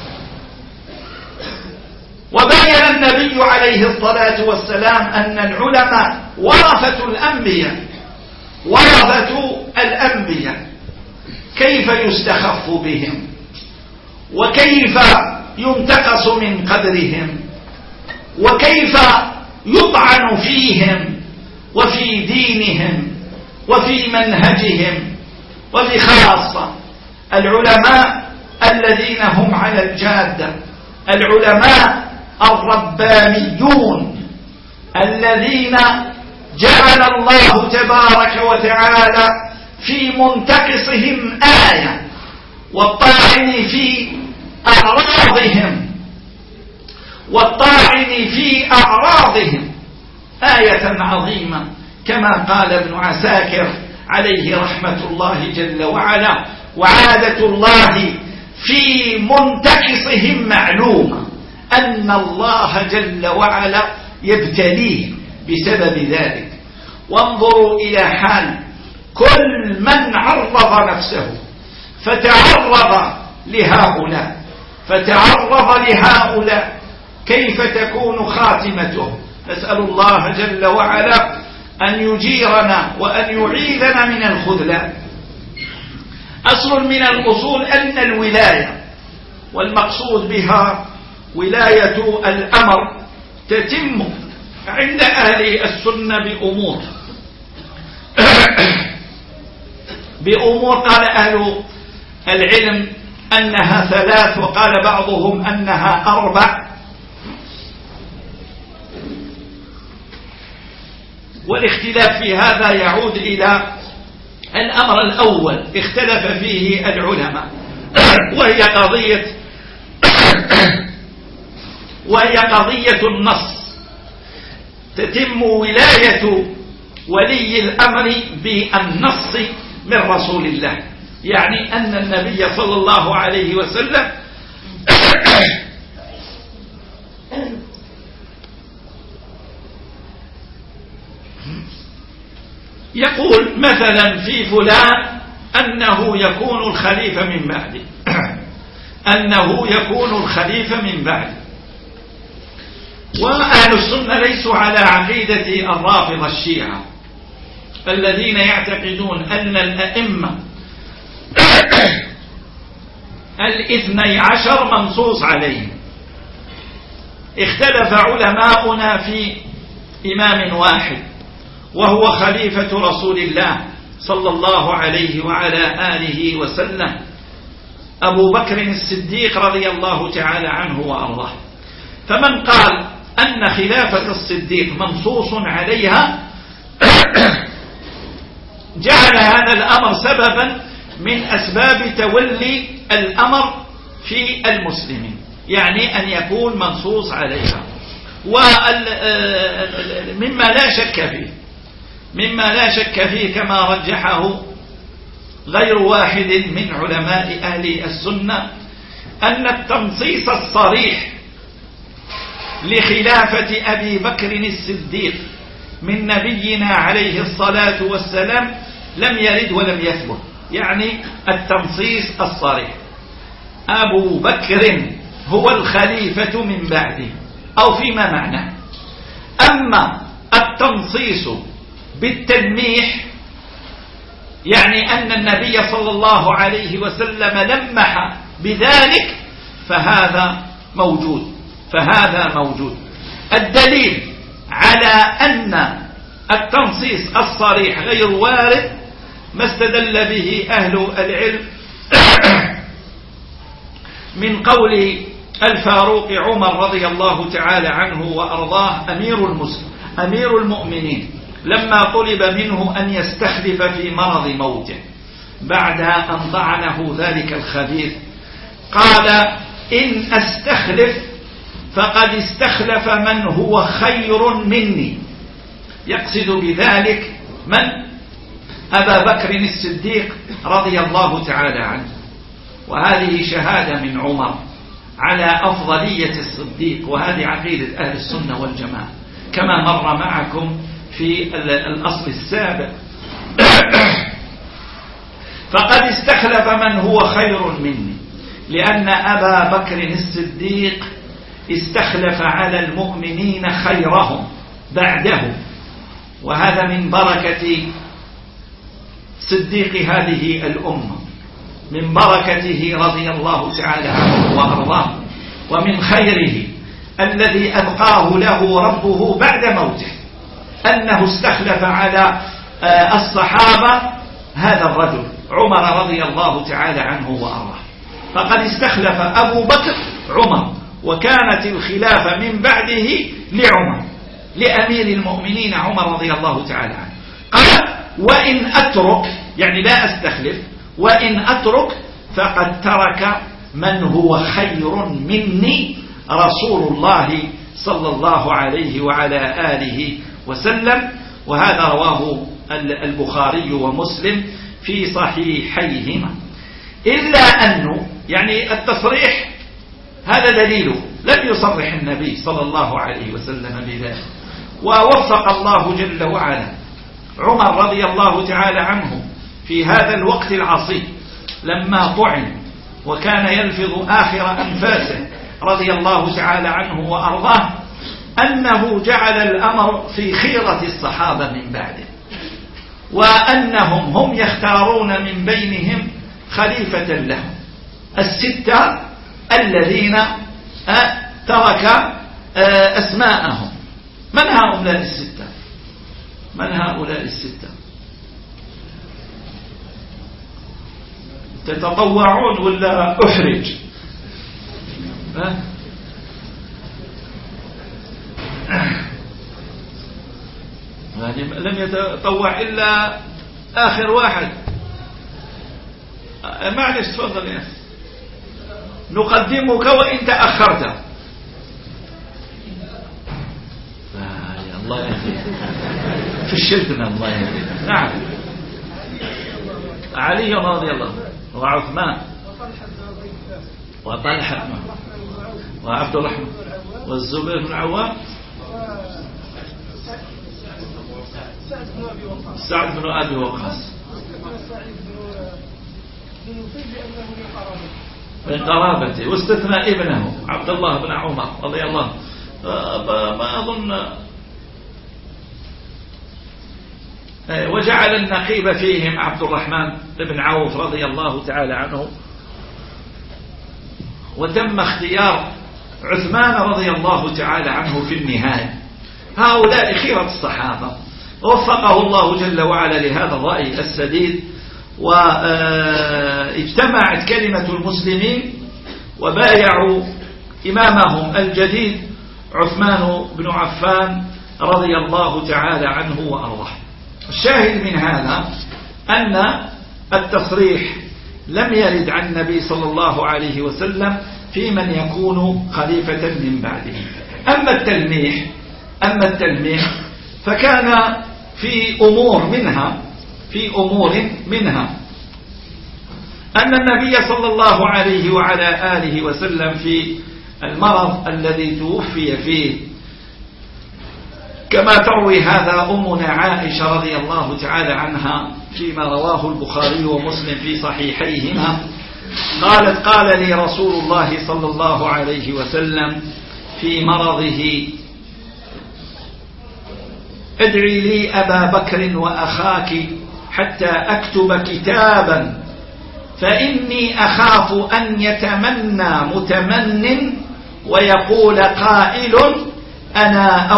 وبين النبي عليه الصلاة والسلام أن العلماء ورثة الأنبياء، ورثة الأنبياء، كيف يستخف بهم وكيف ينتقص من قدرهم وكيف يطعن فيهم وفي دينهم وفي منهجهم. وبخاصة العلماء الذين هم على الجادة، العلماء الربانيون الذين جعل الله تبارك وتعالى في منتقصهم آية والطاعن في أعراضهم، والطاعن في أعراضهم آية عظيمة، كما قال ابن عساكر عليه رحمة الله جل وعلا: وعادة الله في منتقصهم معلومة، أن الله جل وعلا يبتليه بسبب ذلك. وانظروا إلى حال كل من عرض نفسه فتعرض لهؤلاء كيف تكون خاتمته؟ نسأل الله جل وعلا أن يجيرنا وأن يعيذنا من الخذلان. أصل من الأصول أن الولاية، والمقصود بها ولاية الأمر، تتم عند أهل السنة بأمور قال أهل العلم أنها 3، وقال بعضهم أنها 4. والاختلاف في هذا يعود إلى الأمر الأول اختلف فيه العلماء، وهي قضية النص. تتم ولاية ولي الأمر بالنص من رسول الله، يعني أن النبي صلى الله عليه وسلم يقول مثلا في فلان أنه يكون الخليفة من بعده، أنه يكون الخليفة من بعده. وأهل السنة ليسوا على عقيدة الرافضة الشيعة الذين يعتقدون أن الأئمة 12 منصوص عليهم. اختلف علماؤنا في إمام واحد وهو خليفة رسول الله صلى الله عليه وعلى آله وسلم، أبو بكر الصديق رضي الله تعالى عنه وأرضاه. فمن قال أن خلافة الصديق منصوص عليها جعل هذا الأمر سببا من أسباب تولي الأمر في المسلمين، يعني أن يكون منصوص عليها. ومما لا شك فيه كما رجحه غير واحد من علماء أهل السنة أن التنصيص الصريح لخلافة أبي بكر الصديق من نبينا عليه الصلاة والسلام لم يرد ولم يثبت. يعني التنصيص الصريح أبو بكر هو الخليفة من بعده أو فيما معناه. أما التنصيص بالتلميح يعني أن النبي صلى الله عليه وسلم لمح بذلك، فهذا موجود. الدليل على أن التنصيص الصريح غير وارد ما استدل به أهل العلم من قول الفاروق عمر رضي الله تعالى عنه وأرضاه أمير المؤمنين لما طلب منه أن يستخلف في مرض موته بعد أن طعنه ذلك الخبيث، قال: إن أستخلف فقد استخلف من هو خير مني. يقصد بذلك من؟ أبا بكر الصديق رضي الله تعالى عنه. وهذه شهادة من عمر على أفضلية الصديق، وهذه عقيدة أهل السنة والجماعة كما مر معكم في الأصل السابق. فقد استخلف من هو خير مني، لأن أبا بكر الصديق استخلف على المؤمنين خيرهم بعده، وهذا من بركة صديق هذه الأمة، من بركته رضي الله تعالى عنه وأرضاه، ومن خيره الذي أبقاه له ربه بعد موته أنه استخلف على الصحابة هذا الرجل عمر رضي الله تعالى عنه وأرضاه. فقد استخلف أبو بكر عمر، وكانت الخلافة من بعده لعمر، لأمير المؤمنين عمر رضي الله تعالى عنه. قال: وإن أترك، يعني لا أستخلف، وإن أترك فقد ترك من هو خير مني رسول الله صلى الله عليه وعلى آله وسلم. وهذا رواه البخاري ومسلم في صحيحيهما. إلا أنه يعني التصريح هذا دليله، لم يصرح النبي صلى الله عليه وسلم بذلك. ووفق الله جل وعلا عمر رضي الله تعالى عنه في هذا الوقت العصيب لما طعن وكان يلفظ آخر أنفاسه رضي الله تعالى عنه وأرضاه، أنه جعل الأمر في خيرة الصحابة من بعده، وأنهم هم يختارون من بينهم خليفة لهم الستة الذين ترك أسماءهم. من هؤلاء الستة؟ من هؤلاء الستة؟ تتطوعون ولا أحرج؟ يعني لم يتطوع إلا آخر واحد. معلش تفضل يا أخي، نقدمك وإن تأخرت. يا الله يا أخي في الشركنا، الله يا أخي. نعم، علي رضي الله وعثمان وطلحة وعبد الرحمن والزبير بن العوام سعد بن أبي وقاص من قرابته، واستثنى ابنه عبد الله بن عمر رضي الله، ما أظن، وجعل النقيب فيهم عبد الرحمن بن عوف رضي الله تعالى عنه. وتم اختيار عثمان رضي الله تعالى عنه في النهاية. هؤلاء خيرة الصحابة، وفقه الله جل وعلا لهذا الرأي السديد، واجتمعت كلمة المسلمين وبايعوا إمامهم الجديد عثمان بن عفان رضي الله تعالى عنه وأرضاه. الشاهد من هذا أن التصريح لم يرد عن النبي صلى الله عليه وسلم في من يكون خليفة من بعده. أما التلميح فكان في أمور منها أن النبي صلى الله عليه وعلى آله وسلم في المرض الذي توفي فيه، كما تروي هذا أمنا عائشة رضي الله تعالى عنها فيما رواه البخاري ومسلم في صحيحيهما، قالت: قال لي رسول الله صلى الله عليه وسلم في مرضه: ادعي لي أبا بكر وأخاك حتى أكتب كتابا فإني أخاف أن يتمنى متمن ويقول قائل أنا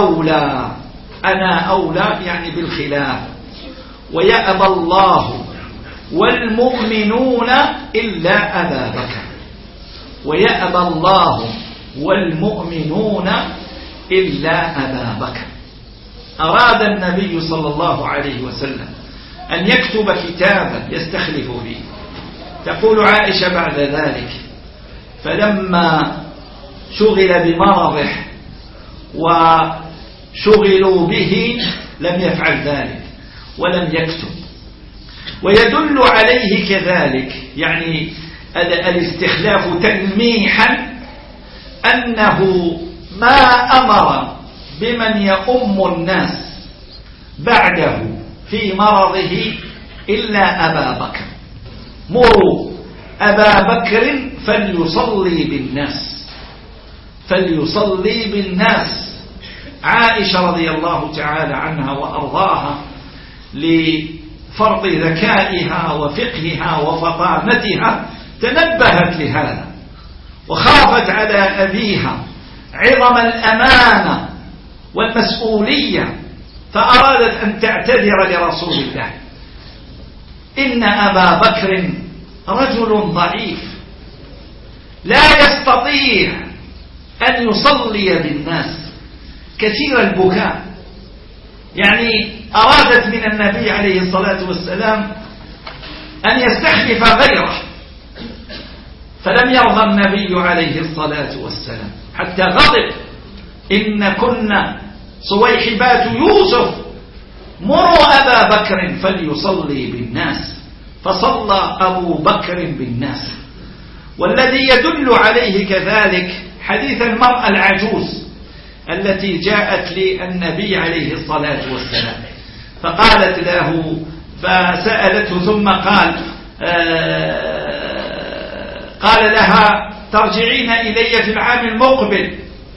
أولى يعني بالخلاف، ويأبى الله والمؤمنون إلا أبا بكر، ويأبى الله والمؤمنون إلا أبا بكر. أراد النبي صلى الله عليه وسلم أن يكتب كتابا يستخلف فيه. تقول عائشة بعد ذلك: فلما شغل بمرضه وشغلوا به لم يفعل ذلك ولم يكتب. ويدل عليه كذلك يعني الاستخلاف تلميحا أنه ما أمر بمن يؤم الناس بعده في مرضه إلا أبا بكر. مروا أبا بكر فليصلي بالناس. عائشة رضي الله تعالى عنها وأرضاها لفرط ذكائها وفقهها وفطانتها تنبهت لهذا، وخافت على أبيها عظم الأمانة والمسؤولية، فأرادت أن تعتذر لرسول الله: إن أبا بكر رجل ضعيف لا يستطيع أن يصلي بالناس كثير البكاء. يعني أرادت من النبي عليه الصلاة والسلام أن يستخلف غيره، فلم يرضى النبي عليه الصلاة والسلام حتى غضب: إن كنا صويحبات يوسف، مروا أبا بكر فليصلي بالناس. فصلى أبو بكر بالناس. والذي يدل عليه كذلك حديث المرأة العجوز التي جاءت للنبي عليه الصلاة والسلام فقالت له، فسألته ثم قال لها: ترجعين إلي في العام المقبل.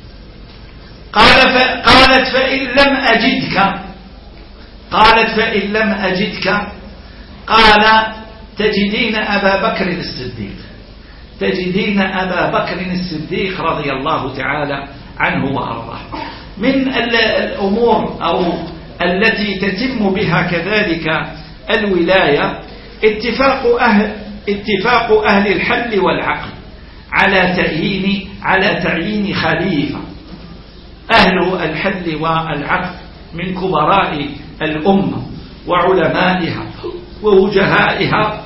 قالت: فإن لم أجدك. قال: تجدين أبا بكر الصديق رضي الله تعالى عنه وأرضاه. من الأمور أو التي تتم بها كذلك الولاية اتفاق أهل الحل والعقل على تعيين خليفة. أهل الحل والعقل من كبراء الأمة وعلمائها ووجهائها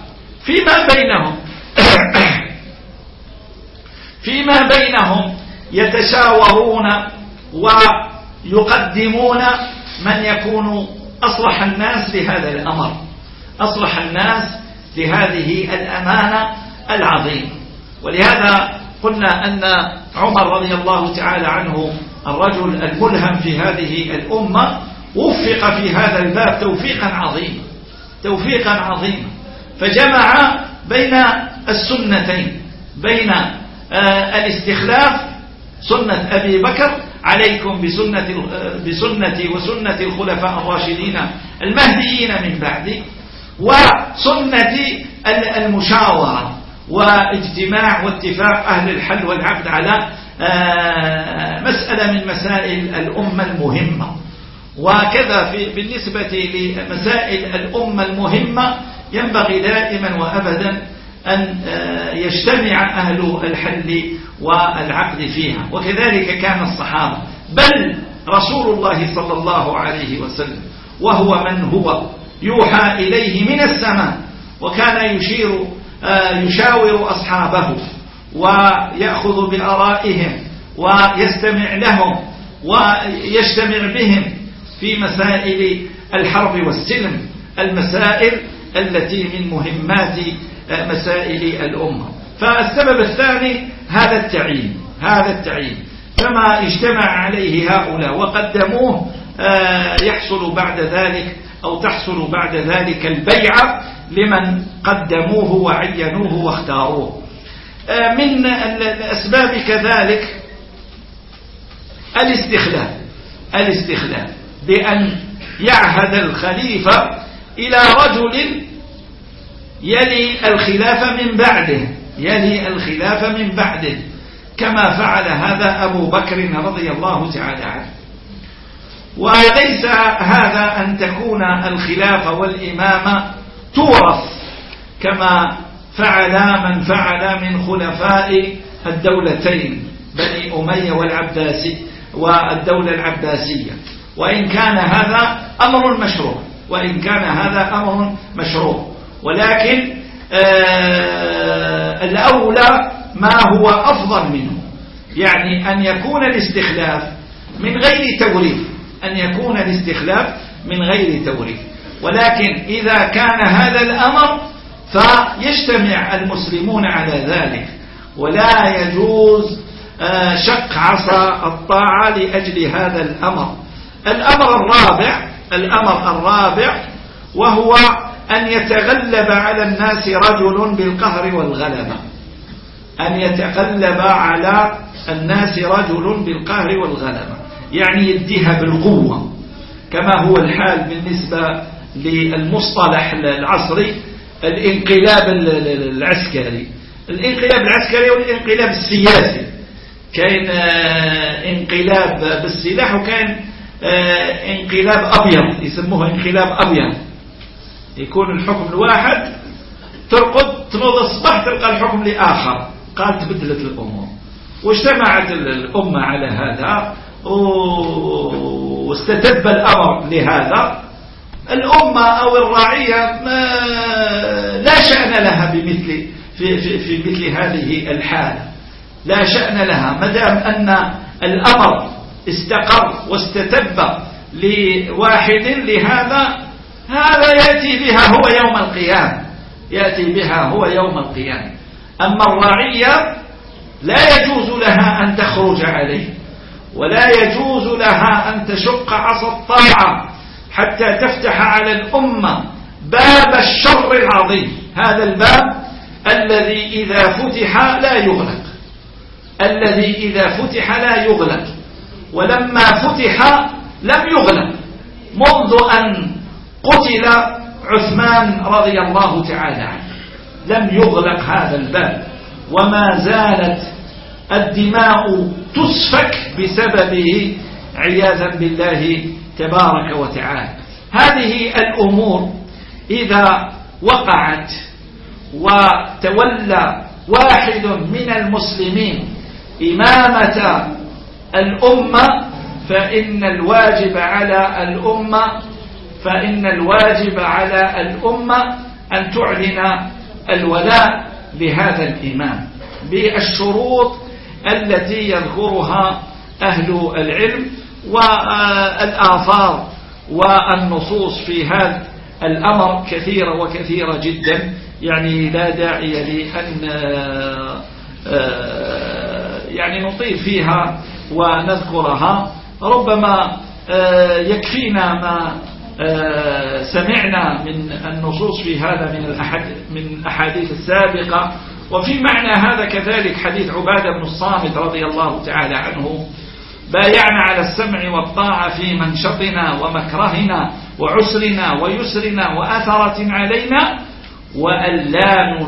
فيما بينهم يتشاورون ويقدمون من يكون أصلح الناس لهذا الأمر، أصلح الناس لهذه الأمانة العظيمة. ولهذا قلنا أن عمر رضي الله تعالى عنه الرجل الملهم في هذه الأمة وفق في هذا الباب توفيقا عظيما، فجمع بين السنتين، بين الاستخلاف سنة أبي بكر: عليكم بسنتي وسنة الخلفاء الراشدين المهديين من بعدي، وسنة المشاورة واجتماع واتفاق أهل الحل والعقد على مسألة من مسائل الأمة المهمة. وكذا بالنسبة لمسائل الأمة المهمة ينبغي دائما وأبدا أن يجتمع أهل الحل والعقد فيها. وكذلك كان الصحابة، بل رسول الله صلى الله عليه وسلم وهو من هو يوحى إليه من السماء، وكان يشاور أصحابه ويأخذ بآرائهم ويستمع لهم ويجتمع بهم في مسائل الحرب والسلم، المسائل التي من مهمات مسائل الأمة. فالسبب الثاني هذا التعيين كما اجتمع عليه هؤلاء وقدموه يحصل بعد ذلك أو تحصل بعد ذلك البيعة لمن قدموه وعينوه واختاروه. من الأسباب كذلك الاستخلاف بأن يعهد الخليفة إلى رجل يلي الخلافة من بعده كما فعل هذا أبو بكر رضي الله تعالى عنه. وليس هذا أن تكون الخلافة والإمامة تورث كما فعل من فعل من خلفاء الدولتين بني أمية والدولة العباسية، وإن كان هذا أمر مشروع، ولكن الأولى ما هو أفضل منه، يعني أن يكون الاستخلاف من غير توريث. ولكن إذا كان هذا الأمر فيجتمع المسلمون على ذلك، ولا يجوز شق عصا الطاعة لأجل هذا الأمر. الأمر الرابع وهو أن يتغلب على الناس رجل بالقهر والغلبة، يعني يديها بالقوة، كما هو الحال بالنسبة للمصطلح العصري الانقلاب العسكري والانقلاب السياسي. كان انقلاب بالسلاح، وكان انقلاب أبيض، يسموه انقلاب أبيض، يكون الحكم الواحد ترقد تنوض الصباح تلقى الحكم لآخر. قال تبدلت الأمور واجتمعت الأمة على هذا واستتب الأمر لهذا. الأمة أو الرعية لا شأن لها في مثل هذه الحالة، لا شأن لها مدام أن الأمر استقر واستتب لواحد لهذا، هذا يأتي بها هو يوم القيامة. أما الرعية لا يجوز لها أن تخرج عليه، ولا يجوز لها أن تشق عصا الطاعة حتى تفتح على الأمة باب الشر العظيم. هذا الباب الذي إذا فتح لا يغلق، ولما فتح لم يغلق منذ أن قتل عثمان رضي الله تعالى عنه، لم يغلق هذا الباب، وما زالت الدماء تسفك بسببه عياذا بالله تبارك وتعالى. هذه الأمور إذا وقعت وتولى واحد من المسلمين إمامة الأمة فإن الواجب على الأمة أن تعلن الولاء لهذا الإمام بالشروط التي يذكرها أهل العلم، والآثار والنصوص في هذا الأمر كثيرة وكثيرة جدا، يعني لا داعي لأن يعني نطيل فيها ونذكرها. ربما يكفينا ما سمعنا من النصوص في هذا من الأحاديث السابقة. وفي معنى هذا كذلك حديث عبادة بن الصامت رضي الله تعالى عنه: بايعنا على السمع والطاعة في منشطنا ومكرهنا وعسرنا ويسرنا وأثرة علينا، وأن لا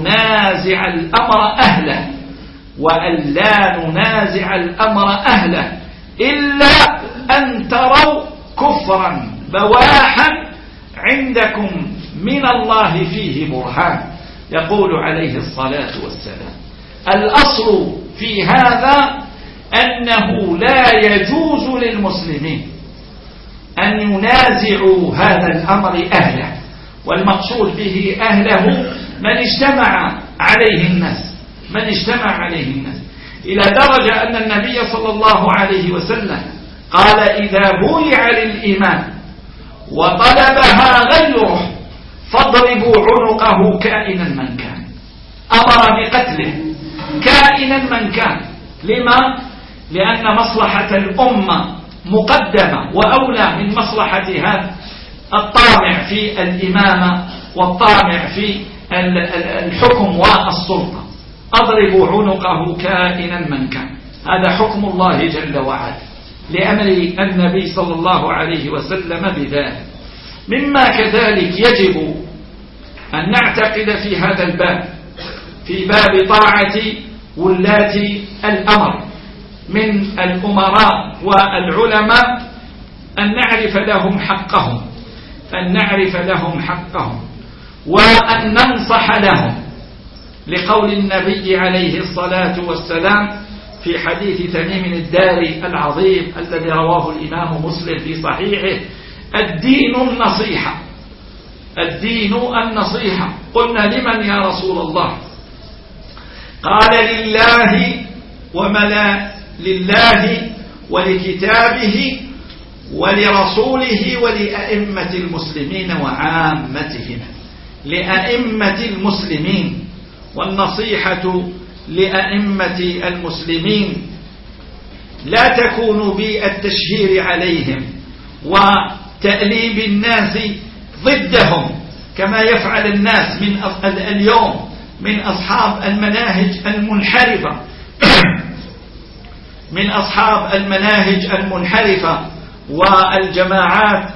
ننازع الأمر أهله إلا أن تروا كفرا بواحا عندكم من الله فيه برهان. يقول عليه الصلاة والسلام: الأصل في هذا أنه لا يجوز للمسلمين أن ينازعوا هذا الأمر أهله، والمقصود به أهله من اجتمع عليه الناس، إلى درجة أن النبي صلى الله عليه وسلم قال: إذا بويع للإمام وطلبها غيره فاضربوا عنقه كائنا من كان. أمر بقتله كائنا من كان. لما؟ لأن مصلحة الأمة مقدمة وأولى من مصلحة هذا الطامع في الإمامة والطامع في الحكم والسلطة. أضربوا عنقه كائنا من كان، هذا حكم الله جل وعلا لأمر النبي صلى الله عليه وسلم بذلك. مما كذلك يجب أن نعتقد في هذا الباب، في باب طاعة ولاة الأمر من الأمراء والعلماء، أن نعرف لهم حقهم وأن ننصح لهم، لقول النبي عليه الصلاة والسلام في حديث تميم الداري العظيم الذي رواه الإمام مسلم في صحيحه: الدين النصيحة. قلنا: لمن يا رسول الله؟ قال: لله ولكتابه ولرسوله ولأئمة المسلمين وعامتهم. لأئمة المسلمين، والنصيحة لأئمة المسلمين لا تكون بالتشهير عليهم وتأليب الناس ضدهم كما يفعل الناس اليوم من أصحاب المناهج المنحرفة والجماعات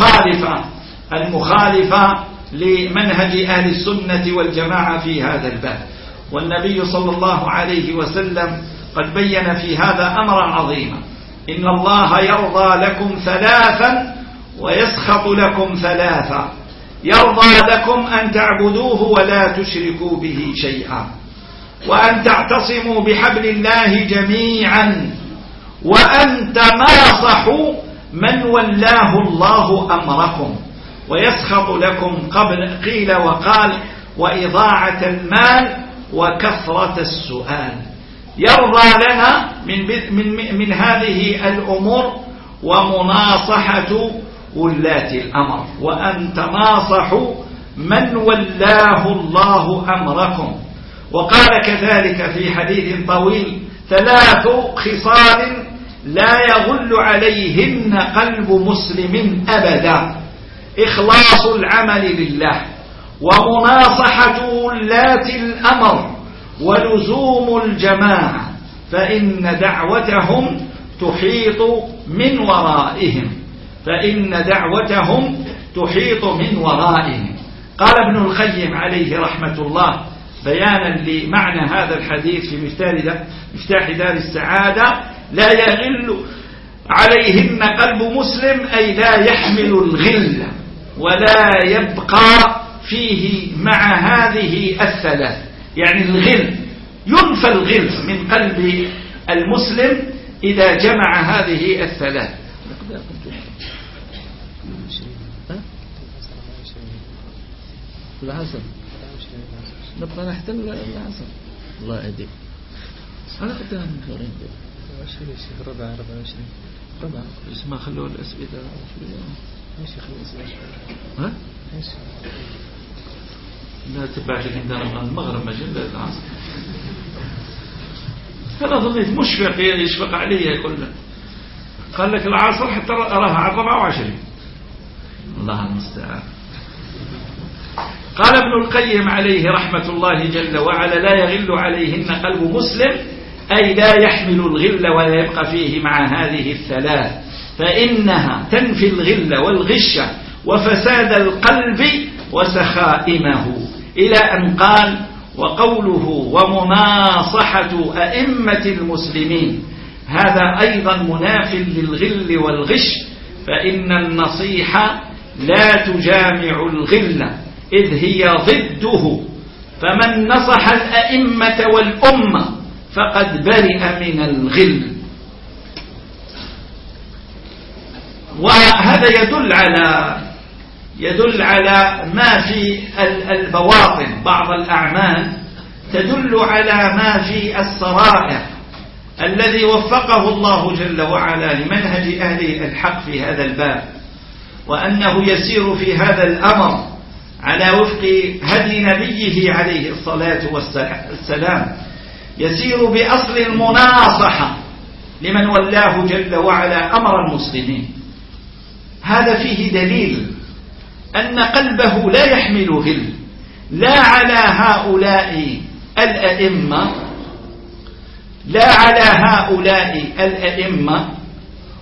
المخالفة لمنهج أهل السنة والجماعة في هذا الباب. والنبي صلى الله عليه وسلم قد بين في هذا أمرا عظيما: إن الله يرضى لكم 3 ويسخط لكم 3. يرضى لكم أن تعبدوه ولا تشركوا به شيئا، وأن تعتصموا بحبل الله جميعا، وأن تناصحوا من ولاه الله أمركم. ويسخط لكم قيل وقال وإضاعة المال وكثرة السؤال. يرضى لنا من هذه الأمور ومناصحة ولاة الأمر، وأن تناصحوا من ولاه الله أمركم. وقال كذلك في حديث طويل: 3 خصال لا يغل عليهن قلب مسلم أبدا: إخلاص العمل لله، ومناصحة ولاة الأمر، ولزوم الجماعة، فإن دعوتهم تحيط من ورائهم. قال ابن القيم عليه رحمة الله بيانا لمعنى هذا الحديث في مفتاح دار السعادة: لا يغل عليهن قلب مسلم، أي لا يحمل الغل ولا يبقى فيه مع هذه 3. يعني الغل، ينفى الغل من قلب المسلم إذا جمع هذه 3. العصر نبقى نحتل العصر. الله يهديك. أنا قدام شهرين 24 اسمع خلوا الأسئلة ماشي. خلوا الأسئلة ها لا تبعت لك عندنا المغرب مجلة العصر. أنا ظنيت مشفق يشفق عليه كله. قال لك العصر حتى أراها على 24. الله المستعان. قال ابن القيم عليه رحمة الله جل وعلا: لا يغل عليهن قلب مسلم، أي لا يحمل الغل ولا يبقى فيه مع هذه 3، فإنها تنفي الغل والغش وفساد القلب وسخائمه، إلى أن قال: وقوله ومناصحة أئمة المسلمين، هذا أيضا مناف للغل والغش، فإن النصيحة لا تجامع الغل إذ هي ضده، فمن نصح الأئمة والأمة فقد برئ من الغل. وهذا يدل على ما في البواطن، بعض الأعمال تدل على ما في السرائر الذي وفقه الله جل وعلا لمنهج أهل الحق في هذا الباب، وأنه يسير في هذا الأمر على وفق هدي نبيه عليه الصلاة والسلام، يسير بأصل المناصحة لمن ولاه جل وعلا أمر المسلمين. هذا فيه دليل أن قلبه لا يحمل غل، لا على هؤلاء الأئمة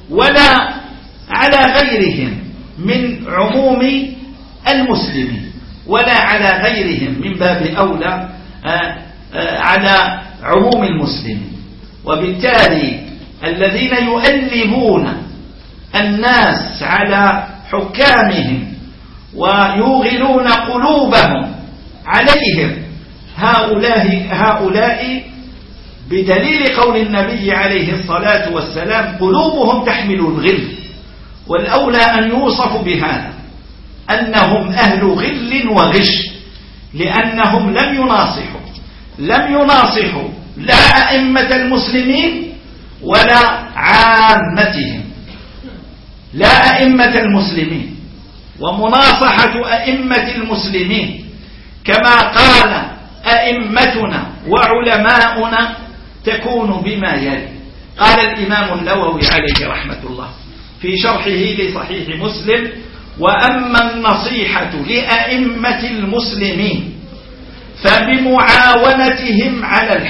ولا على غيرهم من عموم المسلمين، ولا على غيرهم، من باب أولى على عموم المسلمين. وبالتالي الذين يؤلبون الناس على حكامهم ويوغلون قلوبهم عليهم، هؤلاء بدليل قول النبي عليه الصلاة والسلام قلوبهم تحمل الغل، والأولى أن يوصفوا بهذا أنهم أهل غل وغش، لأنهم لم يناصحوا لا أئمة المسلمين ولا عامتهم، لا أئمة المسلمين. ومناصحة أئمة المسلمين كما قال أئمتنا وعلماؤنا تكون بما يلي. قال الإمام النووي عليه رحمة الله في شرحه لصحيح مسلم: وأما النصيحة لأئمة المسلمين فبمعاونتهم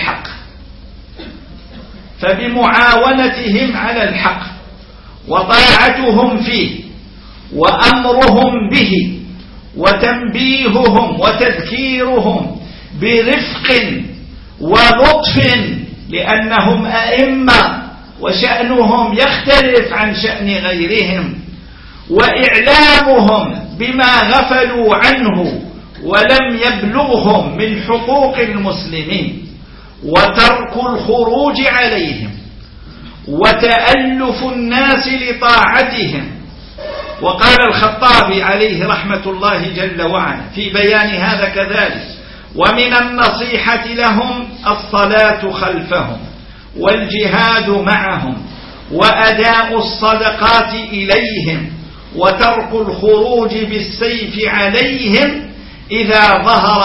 على الحق وطاعتهم فيه وأمرهم به وتنبيههم وتذكيرهم برفق ولطف، لأنهم أئمة وشأنهم يختلف عن شأن غيرهم، وإعلامهم بما غفلوا عنه ولم يبلغهم من حقوق المسلمين، وترك الخروج عليهم، وتألف الناس لطاعتهم. وقال الخطابي عليه رحمة الله جل وعلا في بيان هذا كذلك: ومن النصيحة لهم الصلاة خلفهم والجهاد معهم وأداء الصدقات إليهم وترك الخروج بالسيف عليهم إذا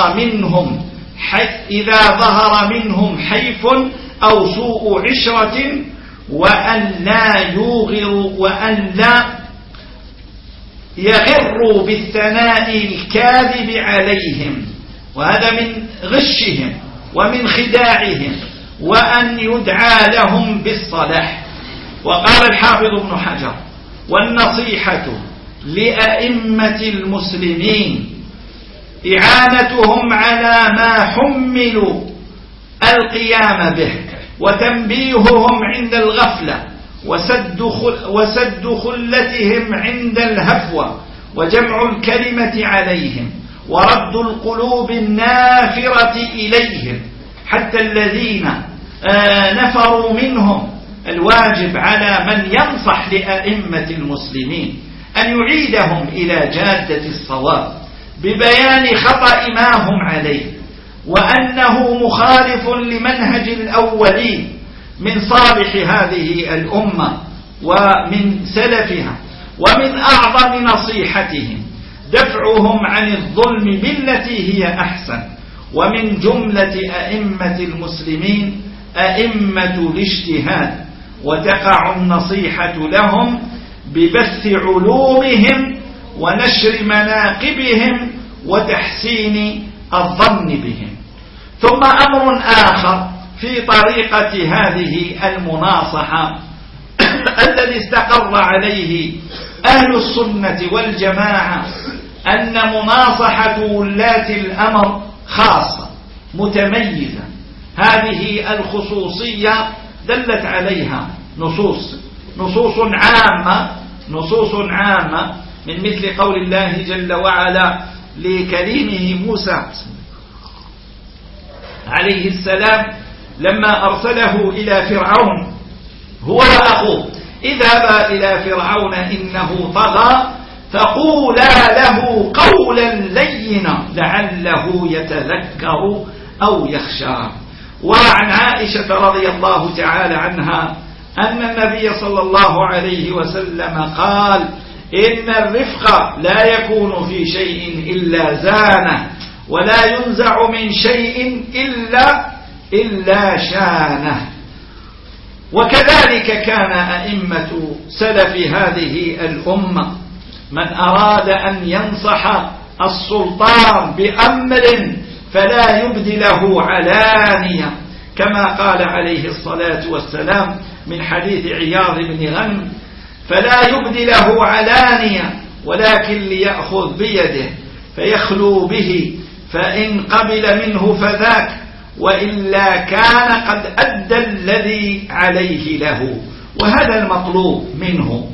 ظهر منهم حيف أو سوء عشرة، وأن لا يغروا بالثناء الكاذب عليهم، وهذا من غشهم ومن خداعهم، وأن يدعى لهم بالصلاح. وقال الحافظ ابن حجر: والنصيحة لأئمة المسلمين إعانتهم على ما حملوا القيام به، وتنبيههم عند الغفلة، وسد خلتهم عند الهفوة، وجمع الكلمة عليهم، ورد القلوب النافرة إليهم حتى الذين نفروا منهم. الواجب على من ينصح لأئمة المسلمين أن يعيدهم إلى جادة الصواب ببيان خطأ ما هم عليه، وأنه مخالف لمنهج الأولين من صالح هذه الأمة ومن سلفها. ومن أعظم نصيحتهم دفعهم عن الظلم بالتي هي أحسن. ومن جملة أئمة المسلمين أئمة الاجتهاد، وتقع النصيحة لهم ببث علومهم ونشر مناقبهم وتحسين الظن بهم. ثم أمر آخر في طريقة هذه المناصحة الذي استقر عليه أهل السنة والجماعة، أن مناصحة ولاة الأمر خاصة متميزة. هذه الخصوصية دلت عليها نصوص عامة من مثل قول الله جل وعلا لكريمه موسى عليه السلام لما أرسله إلى فرعون هو وأخوه: اذهبا إلى فرعون إنه طغى فقولا له قولا لينا لعله يتذكر أو يخشى. وعن عائشة رضي الله تعالى عنها أن النبي صلى الله عليه وسلم قال: إن الرفق لا يكون في شيء إلا زانه، ولا ينزع من شيء إلا شانه. وكذلك كان أئمة سلف هذه الأمة، من أراد أن ينصح السلطان بأمر فلا يبدي له علانية، كما قال عليه الصلاة والسلام من حديث عياض بن غنم: فلا يبدي له علانية ولكن ليأخذ بيده فيخلو به، فإن قبل منه فذاك، وإلا كان قد أدى الذي عليه له. وهذا المطلوب منه،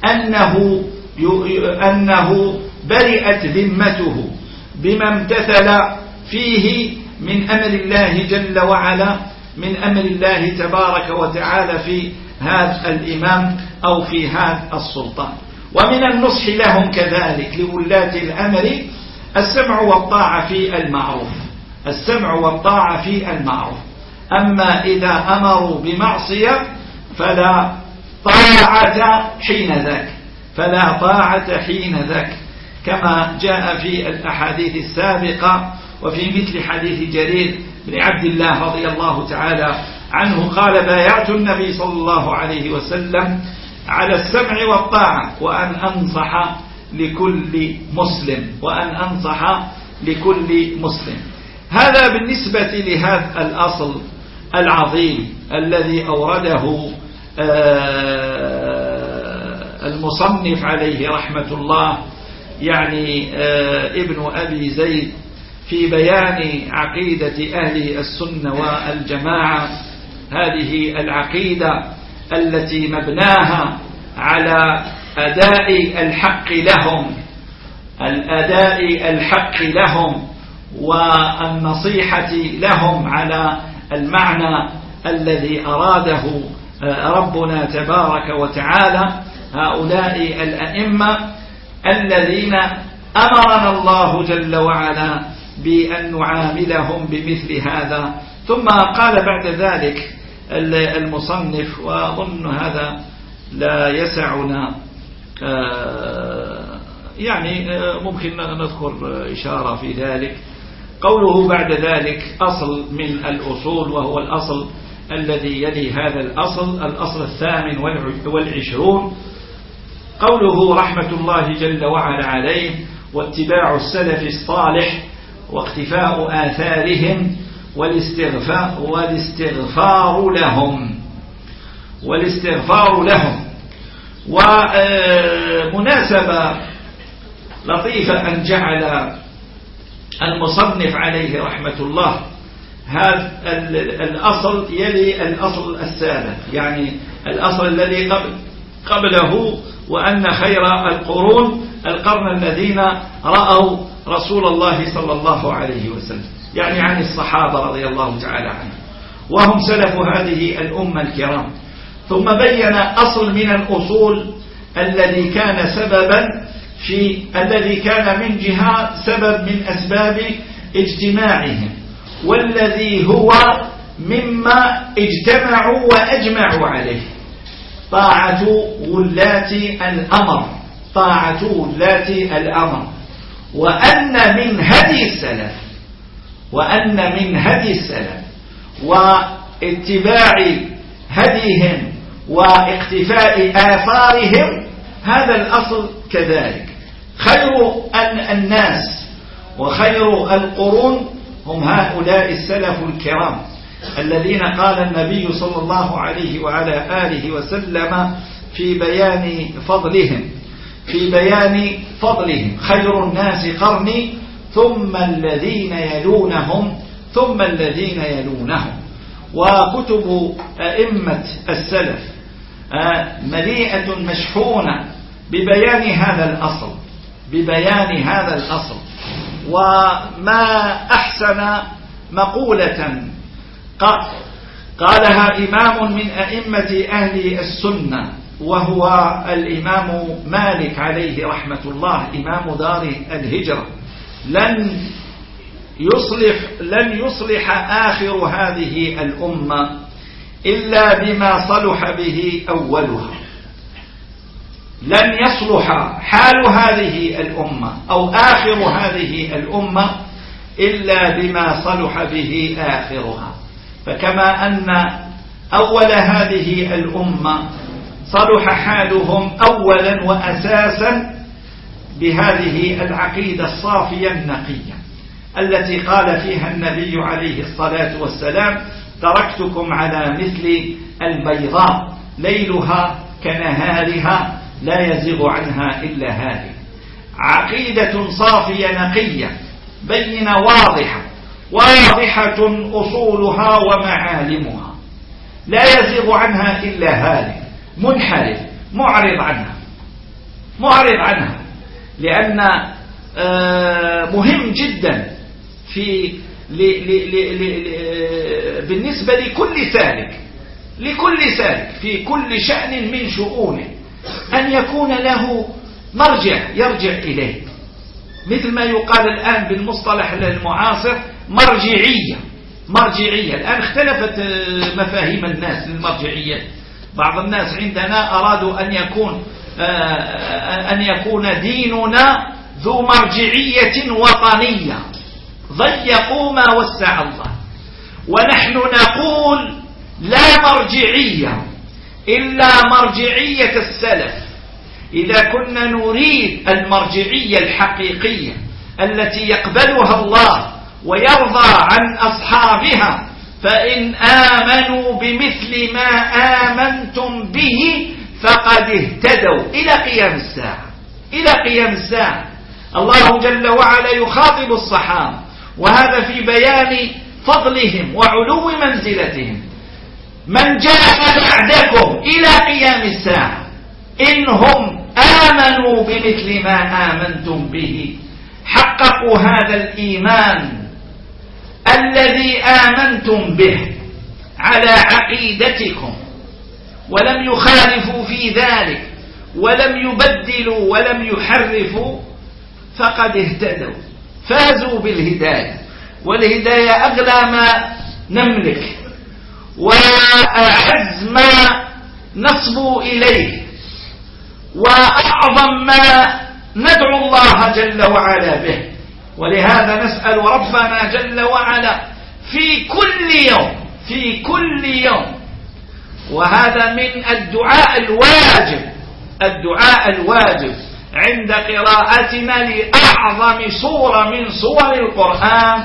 أنه برئت ذمته بما امتثل فيه من أمر الله جل وعلا، من أمر الله تبارك وتعالى في هذا الإمام أو في هذا السلطان. ومن النصح لهم كذلك لولاة الأمر السمع والطاعة في المعروف، السمع والطاعة في المعروف. أما إذا أمروا بمعصية فلا طاعة حين ذاك، فلا طاعة حين ذاك، كما جاء في الأحاديث السابقة. وفي مثل حديث جرير بن عبد الله رضي الله تعالى عنه قال: بايعت النبي صلى الله عليه وسلم على السمع والطاعة وأن أنصح لكل مسلم، وأن أنصح لكل مسلم. هذا بالنسبة لهذا الأصل العظيم الذي أورده المصنف عليه رحمة الله، يعني ابن أبي زيد، في بيان عقيدة أهل السنة والجماعة. هذه العقيدة التي مبناها على أداء الحق لهم، الأداء الحق لهم والنصيحة لهم على المعنى الذي أراده ربنا تبارك وتعالى. هؤلاء الأئمة الذين أمرنا الله جل وعلا بأن نعاملهم بمثل هذا. ثم قال بعد ذلك المصنف، وأظن هذا لا يسعنا، يعني ممكن نذكر إشارة في ذلك. قوله بعد ذلك: أصل من الأصول، وهو الأصل الذي يلي هذا الأصل 28. قوله رحمة الله جل وعلا عليه: واتباع السلف الصالح واقتفاء آثارهم والاستغفار لهم. ومناسبة لطيفة أن جعل المصنف عليه رحمة الله هذا الأصل يلي الأصل السابق، يعني الأصل الذي قبله، وأن خير القرن الذين رأوا رسول الله صلى الله عليه وسلم، يعني عن الصحابة رضي الله تعالى عنهم، وهم سلف هذه الأمة الكرام. ثم بين أصل من الأصول الذي كان من جهة سبب من أسباب اجتماعهم، والذي هو مما اجتمعوا وأجمعوا عليه: طاعة ولاة الأمر، وأن من هدي السلف واتباع هديهم واقتفاء آثارهم هذا الأصل كذلك. خير الناس وخير القرون هم هؤلاء السلف الكرام الذين قال النبي صلى الله عليه وعلى آله وسلم في بيان فضلهم: خير الناس قرني ثم الذين يلونهم. وكتب أئمة السلف مليئة مشحونة ببيان هذا الأصل. وما أحسن مقولة قالها إمام من أئمة أهل السنة، وهو الإمام مالك عليه رحمة الله، إمام دار الهجرة: لن يصلح آخر هذه الأمة إلا بما صلح به أولها. لن يصلح حال هذه الأمة أو آخر هذه الأمة إلا بما صلح به آخرها. فكما أن أول هذه الأمة صلح حالهم أولا وأساسا بهذه العقيدة الصافية النقية التي قال فيها النبي عليه الصلاة والسلام: تركتكم على مثل البيضاء ليلها كنهارها لا يزيغ عنها إلا هالك. عقيدة صافية نقية بينة واضحة أصولها ومعالمها، لا يزيغ عنها إلا هالك منحرف معرض عنها، لأن مهم جدا بالنسبة لكل سالك في كل شأن من شؤونه أن يكون له مرجع يرجع إليه، مثل ما يقال الآن بالمصطلح المعاصر مرجعية. الآن اختلفت مفاهيم الناس للمرجعية. بعض الناس عندنا أرادوا أن يكون ديننا ذو مرجعية وطنية، ضيقوا ما وسع الله، ونحن نقول لا مرجعية إلا مرجعية السلف. إذا كنا نريد المرجعية الحقيقية التي يقبلها الله ويرضى عن أصحابها، فإن آمنوا بمثل ما آمنتم به فقد اهتدوا إلى قيام الساعة. الله جل وعلا يخاطب الصحابة، وهذا في بيان فضلهم وعلو منزلتهم. من جاء بعدكم إلى قيام الساعة إنهم آمنوا بمثل ما آمنتم به، حققوا هذا الإيمان الذي آمنتم به على عقيدتكم، ولم يخالفوا في ذلك ولم يبدلوا ولم يحرفوا، فقد اهتدوا، فازوا بالهداية. والهداية أغلى ما نملك وأعز ما نصبو إليه وأعظم ما ندعو الله جل وعلا به. ولهذا نسأل ربنا جل وعلا في كل يوم، وهذا من الدعاء الواجب عند قراءتنا لأعظم سورة من سور القرآن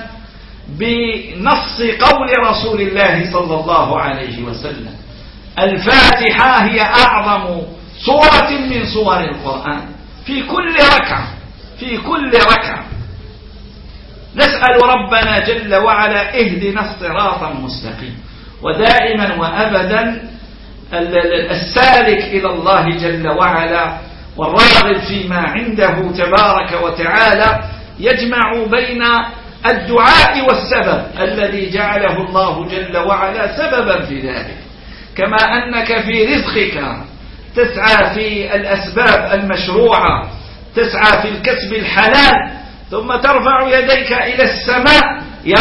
بنص قول رسول الله صلى الله عليه وسلم. الفاتحة هي أعظم سورة من سور القرآن في كل ركعة نسأل ربنا جل وعلا اهدنا الصراط المستقيم. ودائما وأبدا السالك إلى الله جل وعلا والراغب فيما عنده تبارك وتعالى يجمع بين الدعاء والسبب الذي جعله الله جل وعلا سببا في ذلك. كما أنك في رزقك تسعى في الأسباب المشروعة، تسعى في الكسب الحلال، ثم ترفع يديك إلى السماء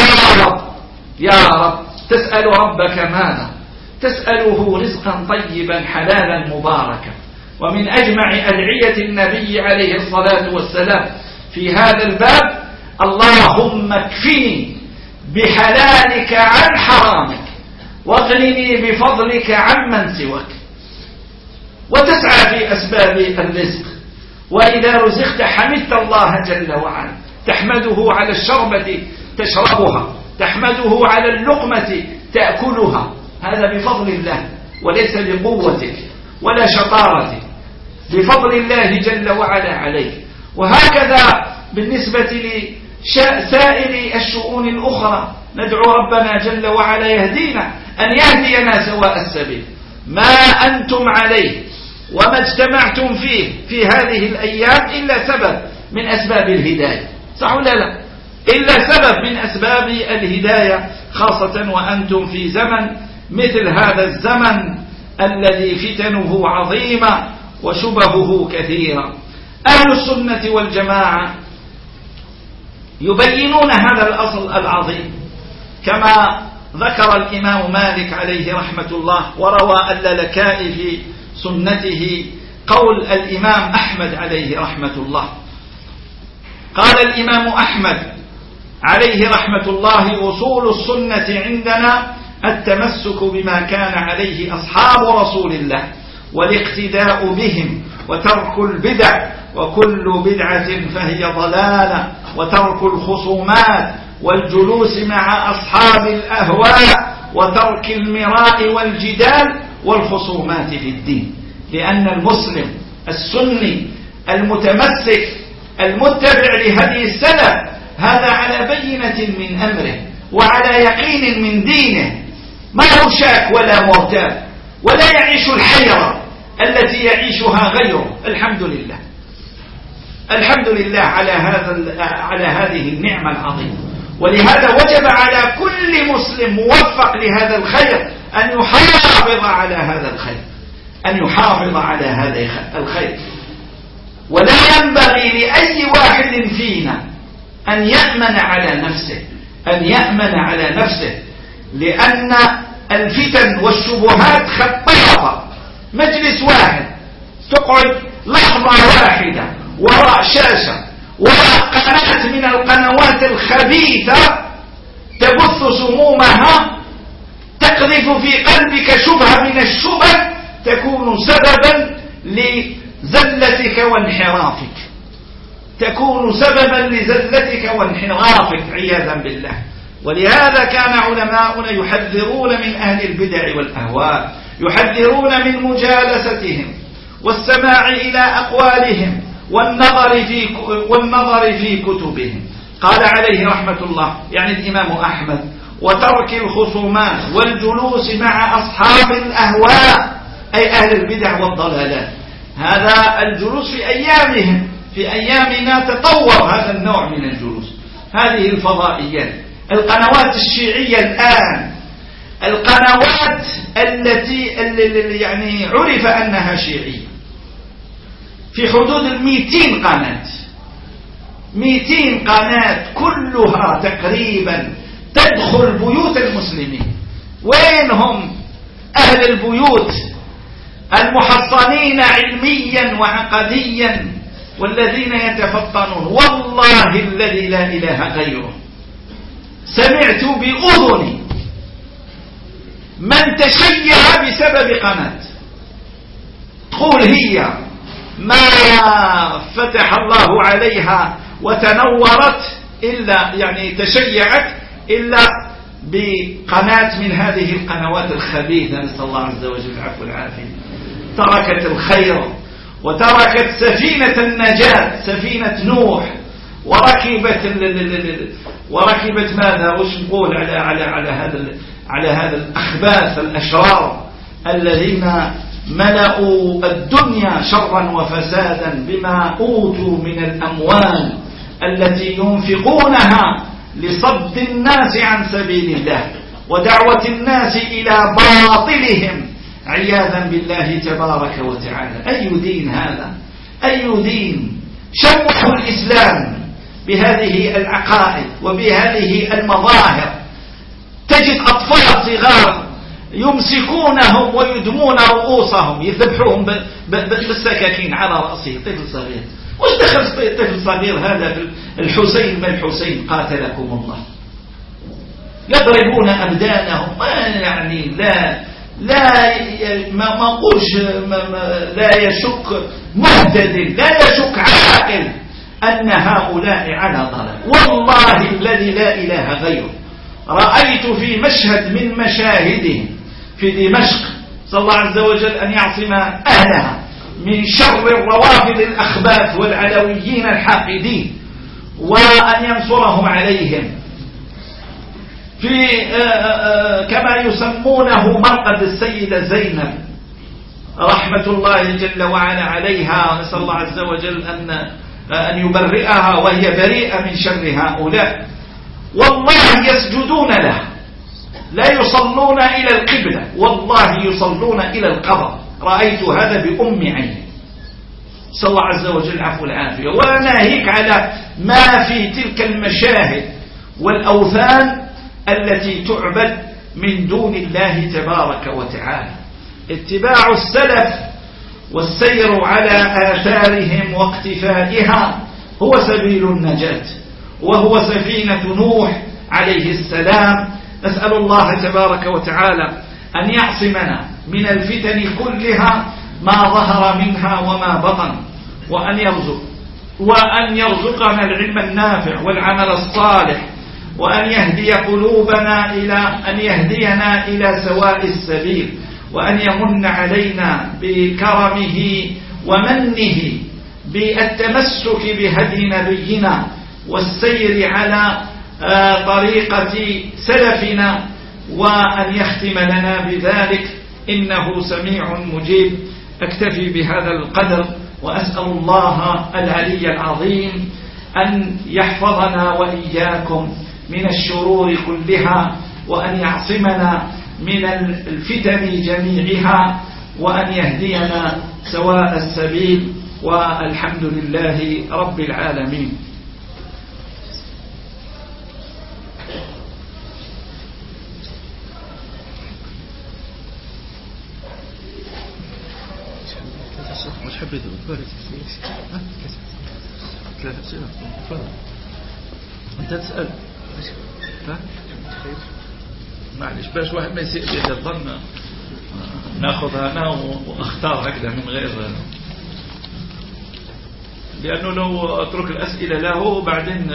يا رب تسأل ربك ماذا؟ تسأله رزقا طيبا حلالا مباركا. ومن أجمع أدعية النبي عليه الصلاة والسلام في هذا الباب: اللهم اكفني بحلالك عن حرامك واغنني بفضلك عمن سواك. وتسعى في أسباب الرزق، وإذا رزقت حمدت الله جل وعلا، تحمده على الشربة تشربها، تحمده على اللقمة تأكلها، هذا بفضل الله وليس بقوتك ولا شطارتك، بفضل الله جل وعلا عليك. وهكذا بالنسبة لسائر الشؤون الأخرى ندعو ربنا جل وعلا يهدينا، أن يهدينا سواء السبيل. ما أنتم عليه وما اجتمعتم فيه في هذه الأيام إلا سبب من أسباب الهداية، صح ولا لا؟ إلا سبب من أسباب الهداية، خاصة وأنتم في زمن مثل هذا الزمن الذي فتنه عظيمة وشبهه كثيرة. أهل السنة والجماعة يبينون هذا الأصل العظيم كما ذكر الإمام مالك عليه رحمة الله، وروى اللالكائي في سنته قول الإمام أحمد عليه رحمة الله. قال الإمام أحمد عليه رحمة الله: أصول السنة عندنا التمسك بما كان عليه أصحاب رسول الله والاقتداء بهم، وترك البدع، وكل بدعة فهي ضلالة، وترك الخصومات والجلوس مع أصحاب الأهواء، وترك المراء والجدال والخصومات في الدين. لأن المسلم السني المتمسك المتبع لهدي السلف هذا على بينة من أمره وعلى يقين من دينه، ما هو شاك ولا مرتاب ولا يعيش الحيرة التي يعيشها غيره. الحمد لله، الحمد لله على هذه النعمة العظيمة. ولهذا وجب على كل مسلم موفق لهذا الخير أن يحافظ على هذا الخير، أن يحافظ على هذا الخير. ولا ينبغي لأي واحد فينا أن يأمن على نفسه، لأن الفتن والشبهات خطافة. مجلس واحد تقعد لحظة واحدة وراء شاشة وراء قناة من القنوات الخبيثة تبث سمومها، تقذف في قلبك شبهة من الشبه تكون سببا لزلتك وانحرافك عياذا بالله. ولهذا كان علماؤنا يحذرون من أهل البدع والأهواء، يحذرون من مجالستهم والسماع إلى أقوالهم والنظر في كتبهم. قال عليه رحمة الله، يعني الإمام أحمد: وترك الخصومات والجلوس مع أصحاب الأهواء، أي أهل البدع والضلالات. هذا الجلوس في أيامهم، في أيامنا تطور هذا النوع من الجلوس. هذه الفضائيات، القنوات الشيعية الآن، القنوات التي يعني عرف أنها شيعية في حدود 200 قناة، 200 قناة كلها تقريبا تدخل بيوت المسلمين. وين هم أهل البيوت المحصنين علميا وعقديا والذين يتفطنون؟ والله الذي لا إله غيره، سمعت بأذني من تشيع بسبب قناة تقول هي ما فتح الله عليها وتنورت إلا يعني تشيعت إلا بقناة من هذه القنوات الخبيثة، نسأل الله عز وجل العفو والعافية. تركت الخير وتركت سفينة النجاة، سفينة نوح، وركبت ماذا وش نقول على هذا الأخباث الأشرار الذين ملأوا الدنيا شرا وفسادا بما أوتوا من الأموال التي ينفقونها لصد الناس عن سبيل الله ودعوة الناس إلى باطلهم عياذا بالله تبارك وتعالى. أي دين هذا؟ أي دين شوه الإسلام بهذه العقائد وبهذه المظاهر؟ تجد أطفال صغار يمسكونهم ويدمون رؤوسهم، يذبحوهم بالسكاكين على رأسه، طفل صغير. وش دخل طفل صغير هذا في الحسين من الحسين قاتلكم الله؟ يضربون أبدانهم. يعني لا يشك مهتد، لا يشك عاقل أن هؤلاء على ضلال. والله الذي لا إله غيره، رأيت في مشهد من مشاهده في دمشق، صلى الله عز وجل أن يعصم أهلها من شر الروافض الأخباث والعلويين الحاقدين وأن ينصرهم عليهم، في كما يسمونه مرقد السيدة زينب رحمة الله جل وعلا عليها، نسأل الله عز وجل أن يبرئها وهي بريئة من شر هؤلاء. والله يسجدون له، لا يصلون إلى القبلة، والله يصلون إلى القبر. رأيت هذا بأم عيني، صلى الله عز وجل العفو والعافية. وناهيك على ما في تلك المشاهد والأوثان التي تعبد من دون الله تبارك وتعالى. اتباع السلف والسير على آثارهم واقتفائها هو سبيل النجاة، وهو سفينة نوح عليه السلام. نسأل الله تبارك وتعالى أن يعصمنا من الفتن كلها ما ظهر منها وما بطن، وأن يرزقنا العلم النافع والعمل الصالح، وأن يهدي قلوبنا أن يهدينا إلى سواء السبيل، وأن يمن علينا بكرمه ومنه بالتمسك بهدي نبينا والسير على طريقة سلفنا، وأن يختم لنا بذلك إنه سميع مجيب. أكتفي بهذا القدر، وأسأل الله العلي العظيم أن يحفظنا وإياكم من الشرور كلها، وأن يعصمنا من الفتن جميعها، وأن يهدينا سواء السبيل، والحمد لله رب العالمين. مش حبيت ثلاثة أسئلة. تفضل أنت تسأل. معلش باش واحد ما يسيء بهذا الظن ناخذها أنا وأختار هكذا من غير، لأنه لو أترك الأسئلة له بعدين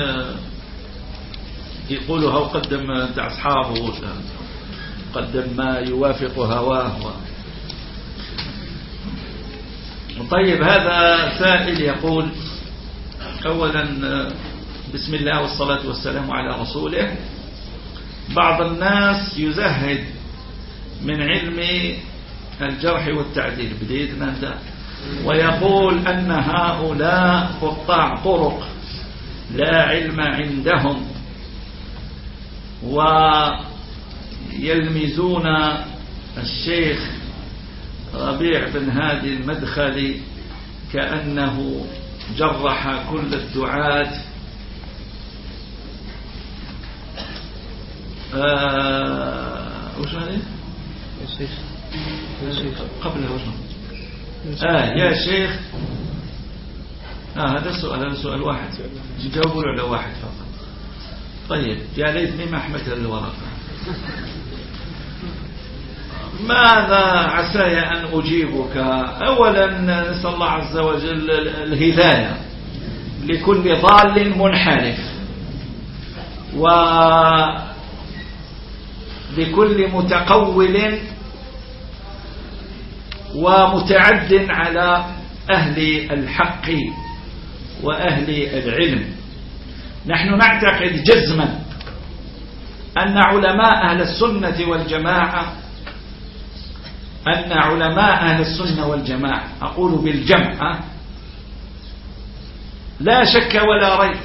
يقولها وقدم تاع أصحابه، قدم ما يوافق هواه. طيب، هذا سائل يقول: أولا بسم الله والصلاة والسلام على رسوله. بعض الناس يزهد من علم الجرح والتعديل بديتنا ده، ويقول أن هؤلاء قطاع طرق لا علم عندهم، ويلمزون الشيخ ربيع بن هادي المدخلي كأنه جرح كل الدعاة. وش هذه يا شيخ؟ قبلها وش يا شيخ؟ هذا السؤال، هذا سؤال واحد جاوبوا على واحد فقط. طيب، يا ليتني ما حملت الورقة. ماذا عساي أن أجيبك؟ أولا نسأل الله عز وجل الهداية لكل ضال منحرف، ولكل متقول ومتعد على أهل الحق وأهل العلم. نحن نعتقد جزما أن علماء أهل السنة والجماعة أقول بالجمع، لا شك ولا ريب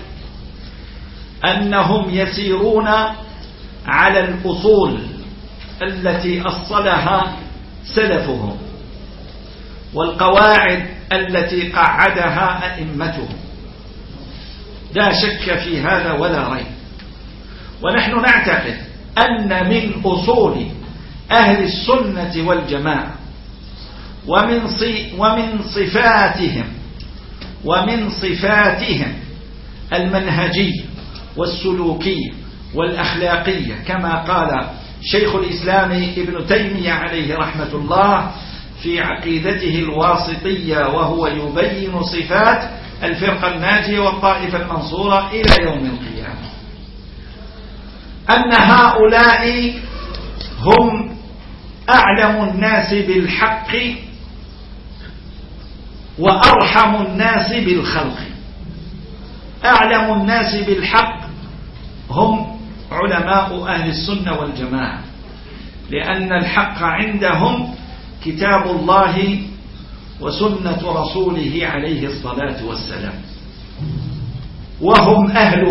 أنهم يسيرون على الأصول التي أصلها سلفهم، والقواعد التي قعدها أئمتهم، لا شك في هذا ولا ريب. ونحن نعتقد أن من أصول أهل السنة والجماعة ومن صفاتهم المنهجية والسلوكية والأخلاقية، كما قال شيخ الإسلام ابن تيمية عليه رحمة الله في عقيدته الواسطية، وهو يبين صفات الفرقة الناجية والطائفة المنصورة إلى يوم القيامة، أن هؤلاء هم أعلم الناس بالحق وأرحم الناس بالخلق. أعلم الناس بالحق هم علماء أهل السنة والجماعة، لأن الحق عندهم كتاب الله وسنة رسوله عليه الصلاة والسلام، وهم أهل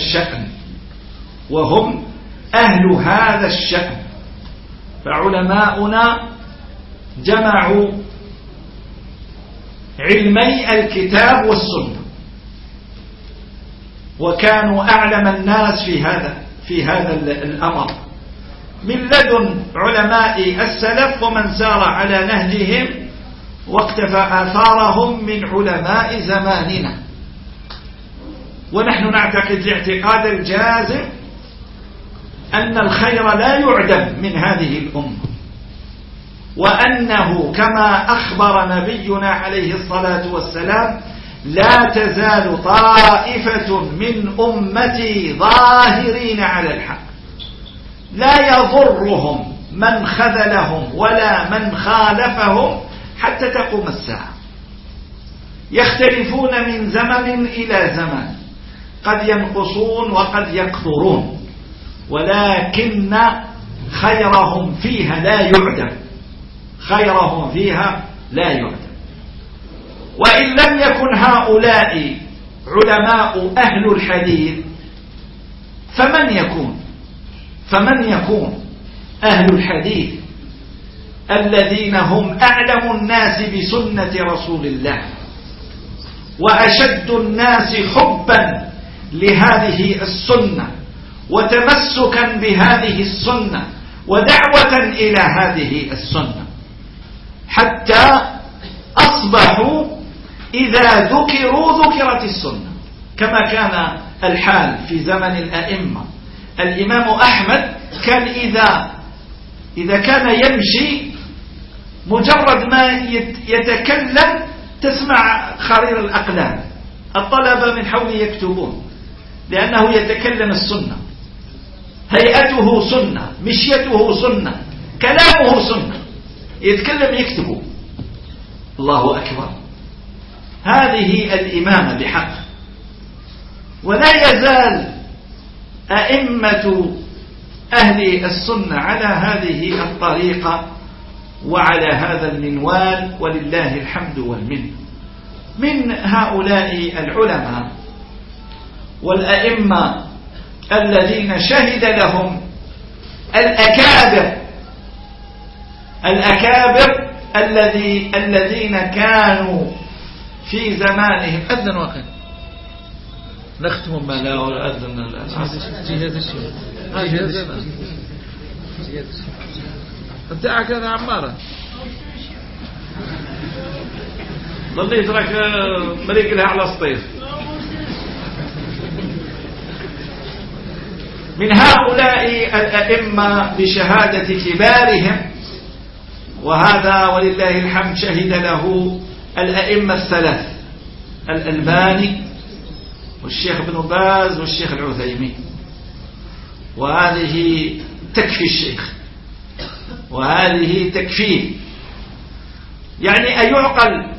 هذا الشأن. فعلماؤنا جمعوا علمي الكتاب والسنة، وكانوا أعلم الناس في هذا الأمر، من لدن علماء السلف ومن سار على نهجهم واقتفى آثارهم من علماء زماننا. ونحن نعتقد الاعتقاد الجازم أن الخير لا يعدم من هذه الأمة، وأنه كما أخبر نبينا عليه الصلاة والسلام: لا تزال طائفة من أمتي ظاهرين على الحق لا يضرهم من خذلهم ولا من خالفهم حتى تقوم الساعة. يختلفون من زمن إلى زمن، قد ينقصون وقد يكثرون، ولكن خيرهم فيها لا يعدم، خيرهم فيها لا يعدم. وإن لم يكن هؤلاء علماء أهل الحديث فمن يكون أهل الحديث الذين هم أعلم الناس بسنة رسول الله وأشد الناس حبا لهذه السنة وتمسكا بهذه السنة ودعوة إلى هذه السنة، حتى أصبحوا إذا ذكروا ذكرت السنة، كما كان الحال في زمن الأئمة. الإمام أحمد كان إذا كان يمشي مجرد ما يتكلم تسمع خرير الأقلام، الطلبة من حوله يكتبون، لأنه يتكلم السنة، هيئته سنة، مشيته سنة، كلامه سنة، يتكلم يكتبه. الله أكبر، هذه الإمامة بحق. ولا يزال أئمة أهل السنة على هذه الطريقة وعلى هذا المنوال، ولله الحمد والمنة. من هؤلاء العلماء والأئمة الذين شهد لهم الأكابر الذين كانوا في زمانهم. أذن واقع نختم ما لا أذن جهاز الشيء بتاعك هذا عمارة ظل يترك مريق لها على الصيف. من هؤلاء الأئمة بشهادة كبارهم، وهذا ولله الحمد شهد له الأئمة الثلاث: الألباني والشيخ ابن باز والشيخ العثيمين، وهذه تكفي الشيخ، وهذه تكفيه. يعني أيعقل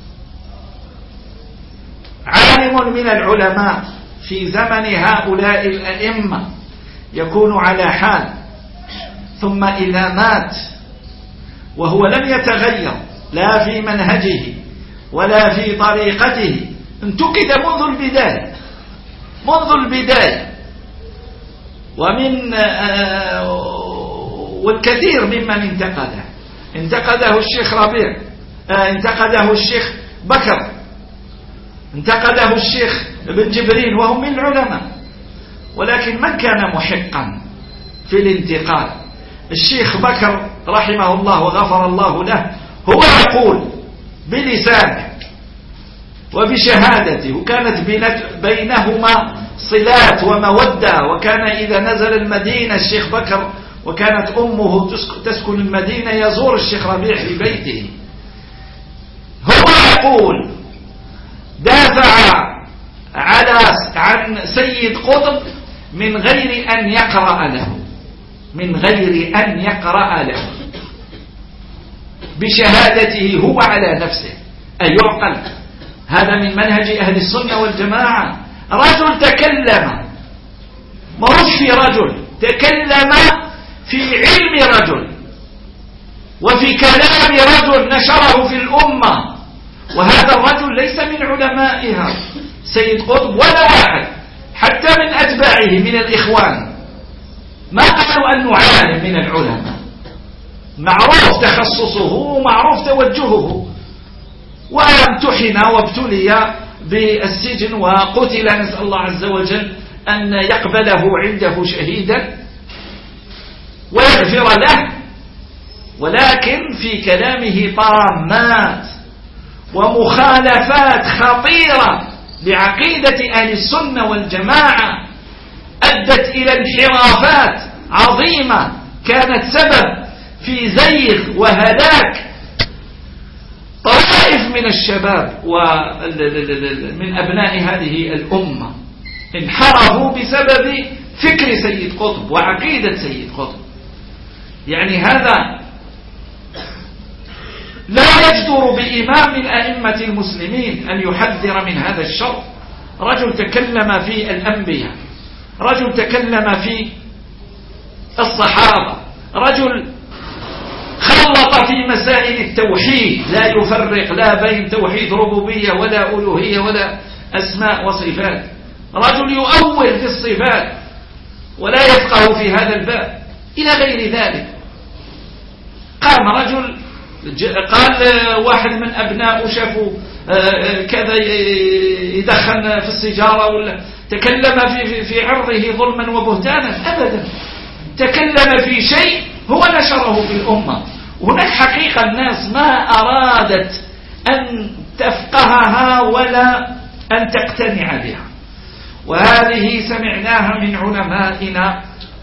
عالم من العلماء في زمن هؤلاء الأئمة يكون على حال، ثم إذا مات وهو لم يتغير لا في منهجه ولا في طريقته، انتقد منذ البداية والكثير ممن انتقده الشيخ ربيع، انتقده الشيخ بكر، انتقده الشيخ ابن جبرين، وهم من العلماء. ولكن من كان محقا في الانتقاد؟ الشيخ بكر رحمه الله وغفر الله له، هو يقول بلسانه وبشهادته، وكانت بينهما صلات ومودة. وكان إذا نزل المدينة الشيخ بكر وكانت أمه تسكن المدينة يزور الشيخ ربيع في بيته. هو يقول دافع عن سيد قطب من غير أن يقرأ له، بشهادته هو على نفسه. أيعقل؟ هذا من منهج أهل السنة والجماعة. رجل تكلم، مروش في رجل تكلم في علم رجل وفي كلام رجل نشره في الأمة، وهذا الرجل ليس من علمائها سيد قطب ولا واحد حتى من أتباعه من الإخوان. ما قالوا أنه عالم من العلماء، معروف تخصصه ومعروف توجهه، وامتحن وابتلي بالسجن وقتل، نسأل الله عز وجل أن يقبله عنده شهيدا ويغفر له. ولكن في كلامه طامات ومخالفات خطيرة لعقيدة أهل السنة والجماعة، أدت إلى انحرافات عظيمة كانت سبب في زيغ وهلاك طائف من الشباب ومن أبناء هذه الأمة، انحرفوا بسبب فكر سيد قطب وعقيدة سيد قطب. يعني هذا لا يجدر بإمام من أئمة المسلمين أن يحذر من هذا الشر. رجل تكلم في الأنبياء، رجل تكلم في الصحابة، رجل خلط في مسائل التوحيد، لا يفرق لا بين توحيد ربوبية ولا ألوهية ولا أسماء وصفات، رجل يؤول في الصفات ولا يفقه في هذا الباب إلى غير ذلك. قام رجل قال واحد من أبنائه شافوا كذا يدخن في السيجارة ولا تكلم في عرضه ظلما وبهتانا، أبدا تكلم في شيء هو نشره في الأمة. هناك حقيقة الناس ما أرادت أن تفقهها ولا أن تقتنع بها، وهذه سمعناها من علمائنا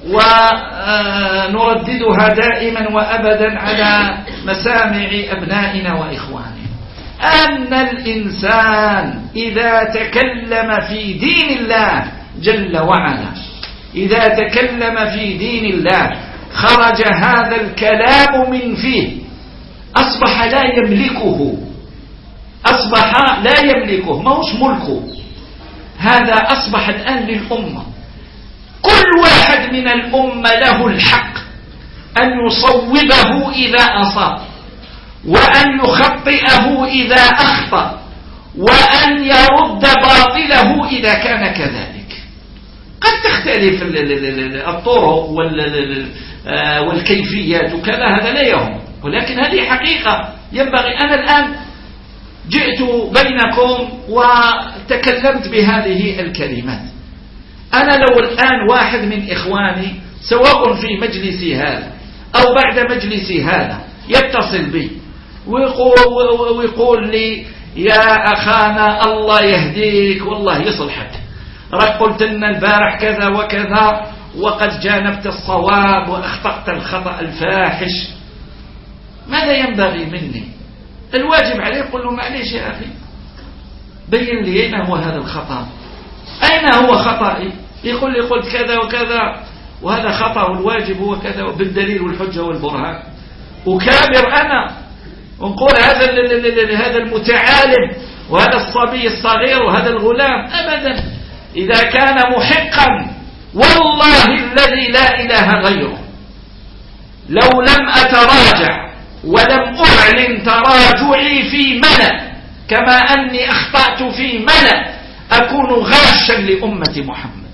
ونرددها دائما وأبدا على مسامع أبنائنا وإخواننا، أن الإنسان إذا تكلم في دين الله جل وعلا، إذا تكلم في دين الله خرج هذا الكلام من فيه، أصبح لا يملكه، أصبح لا يملكه، ما هوش ملكه، هذا أصبح الآن للأمة. كل واحد من الأمة له الحق أن يصوبه إذا أصاب، وأن يخطئه إذا أخطأ، وأن يرد باطله إذا كان كذلك. قد تختلف الطرق والكيفيات وكذا، هذا لا يهم، ولكن هذه حقيقة ينبغي. أنا الآن جئت بينكم وتكلمت بهذه الكلمات، أنا لو الآن واحد من إخواني سواء في مجلسي هذا أو بعد مجلسي هذا يتصل بي ويقول لي يا أخانا الله يهديك والله يصلحك، راك قلت لنا البارح كذا وكذا وقد جانبت الصواب وأخطأت الخطأ الفاحش، ماذا ينبغي مني؟ الواجب عليه يقول له معليش يا أخي بين لي أين هو هذا الخطأ، أين هو خطأي؟ يقول لي قلت كذا وكذا وهذا خطأ والواجب هو كذا بالدليل والحجة والبرهان، وكابر أنا ونقول هذا المتعالم وهذا الصبي الصغير وهذا الغلام، أبدا. إذا كان محقا والله الذي لا إله غيره لو لم أتراجع ولم أعلن تراجعي في ملأ كما أني أخطأت في ملأ أكون غاشا لأمة محمد،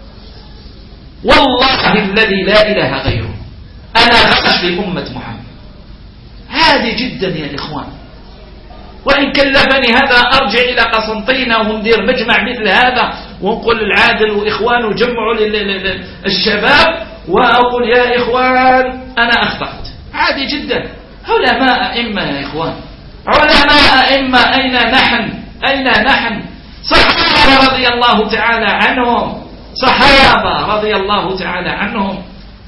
والله الذي لا إله غيره أنا غاش لأمة محمد. هذه جدا يا إخوان، وإن كلفني هذا أرجع إلى قسنطينة وندير مجمع مثل هذا ونقول العادل وإخوانه جمعوا الشباب وأقول يا إخوان أنا أخطأت، عادي جدا. علماء أئمة يا إخوان، علماء أئمة، أين نحن؟ أين نحن؟ صحابة رضي الله تعالى عنهم، صحابة رضي الله تعالى عنهم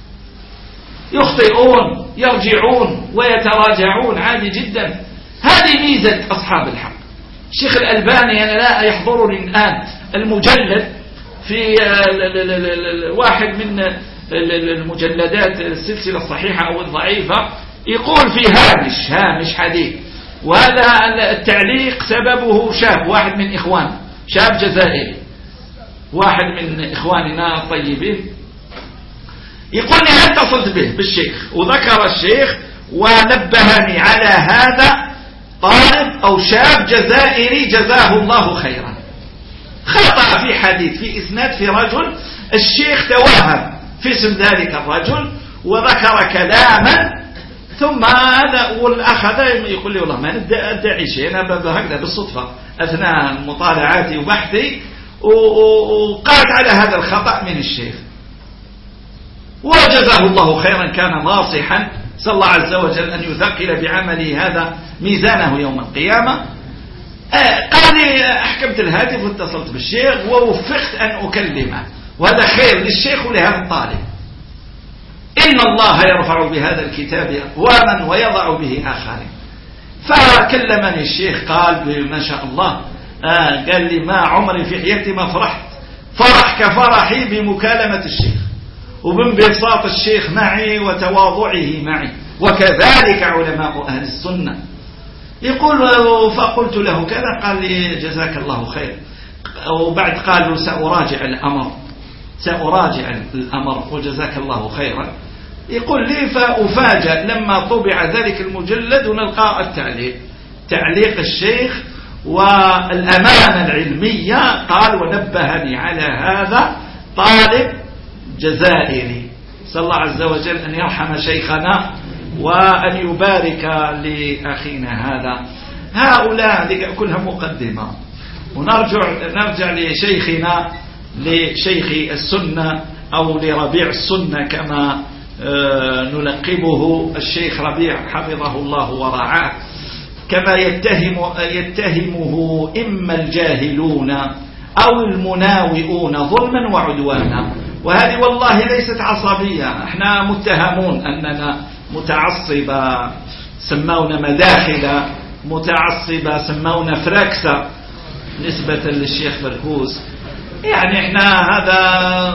يخطئون يرجعون ويتراجعون، عادي جدا. هذه ميزة أصحاب الحق. الشيخ الألباني أنا لا يحضرني الآن المجلد في واحد من المجلدات السلسلة الصحيحة أو الضعيفة، يقول في هامش حديث، وهذا التعليق سببه شاب واحد من إخوان، شاب جزائري واحد من إخواننا الطيبين، يقول لي اتصلت به بالشيخ وذكر الشيخ ونبهني على هذا طالب أو شاب جزائري جزاه الله خيرا، خطأ في حديث في إسناد في رجل، الشيخ توهم في اسم ذلك الرجل وذكر كلاما، ثم هذا والأخ هذا يقول لي والله ما ندعي شيء، أنا هكذا بالصدفة أثناء مطالعاتي وبحثي وقعت على هذا الخطأ من الشيخ وجزاه الله خيرا، كان ناصحا، صلى الله عز وجل أن يثقل بعمله هذا ميزانه يوم القيامة. قال لي أحكمت الهاتف واتصلت بالشيخ ووفقت أن أكلمه، وهذا خير للشيخ ولهذا الطالب. إن الله يرفع بهذا الكتاب أقواما ويضع به آخرين. فكلمني الشيخ قال ما شاء الله، قال لي ما عمري في حياتي ما فرحت فرح كفرحي بمكالمة الشيخ وبانبساط الشيخ معي وتواضعه معي، وكذلك علماء أهل السنة يقول فقلت له كذا، قال لي جزاك الله خير، وبعد قال سأراجع الأمر وجزاك الله خيرا. يقول لي فأفاجأ لما طبع ذلك المجلد ونلقى تعليق الشيخ والأمانة العلمية. قال ونبهني على هذا طالب جزائري، صلى الله عز وجل أن يرحم شيخنا وأن يبارك لأخينا هذا. هؤلاء كلها مقدمة، ونرجع لشيخنا، لشيخ السنة أو لربيع السنة كما نلقبه الشيخ ربيع حفظه الله ورعاه، كما يتهمه إما الجاهلون أو المناوئون ظلما وعدوانا. وهذه والله ليست عصبية، احنا متهمون أننا متعصبة، سمونا مداخلة، متعصبة سمونا فراكسة نسبة للشيخ فركوس. يعني احنا هذا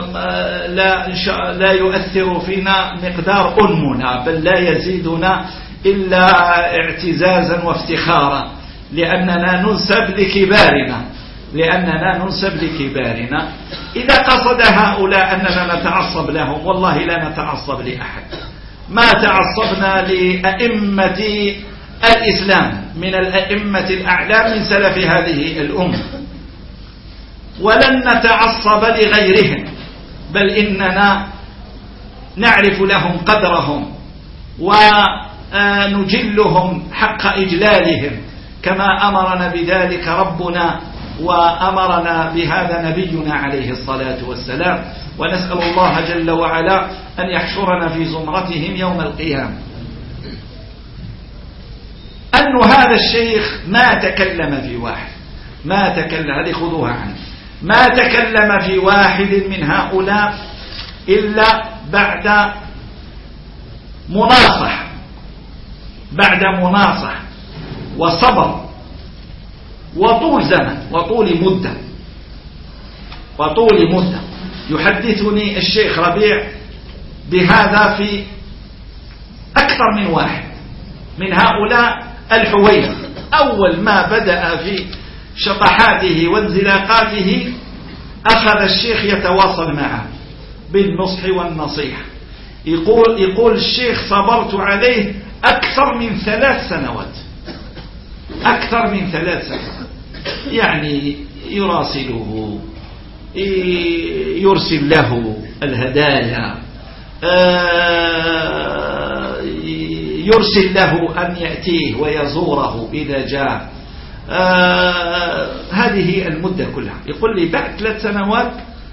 لا يؤثر فينا مقدار أنمنا، بل لا يزيدنا إلا اعتزازا وافتخارا، لأننا ننسب لكبارنا. إذا قصد هؤلاء أننا نتعصب لهم، والله لا نتعصب لأحد. ما تعصبنا لأئمة الإسلام من الأئمة الأعلام من سلف هذه الأمة، ولن نتعصب لغيرهم، بل إننا نعرف لهم قدرهم ونجلهم حق إجلالهم، كما أمرنا بذلك ربنا وأمرنا بهذا نبينا عليه الصلاة والسلام. ونسأل الله جل وعلا أن يحشرنا في زمرتهم يوم القيامة. أن هذا الشيخ ما تكلم في واحد، هذه خذوها عنه، ما تكلم في واحد من هؤلاء إلا بعد مناصح وصبر وطول زمن وطول مدة. يحدثني الشيخ ربيع بهذا في أكثر من واحد من هؤلاء الحويرة. أول ما بدأ في شطحاته وانزلاقاته أخذ الشيخ يتواصل معه بالنصح والنصيحة. يقول الشيخ صبرت عليه أكثر من 3 سنوات، يعني يراسله، يرسل له الهدايا، يرسل له أن يأتيه ويزوره إذا جاء. هذه المدة كلها. يقول لي بعد 3 سنوات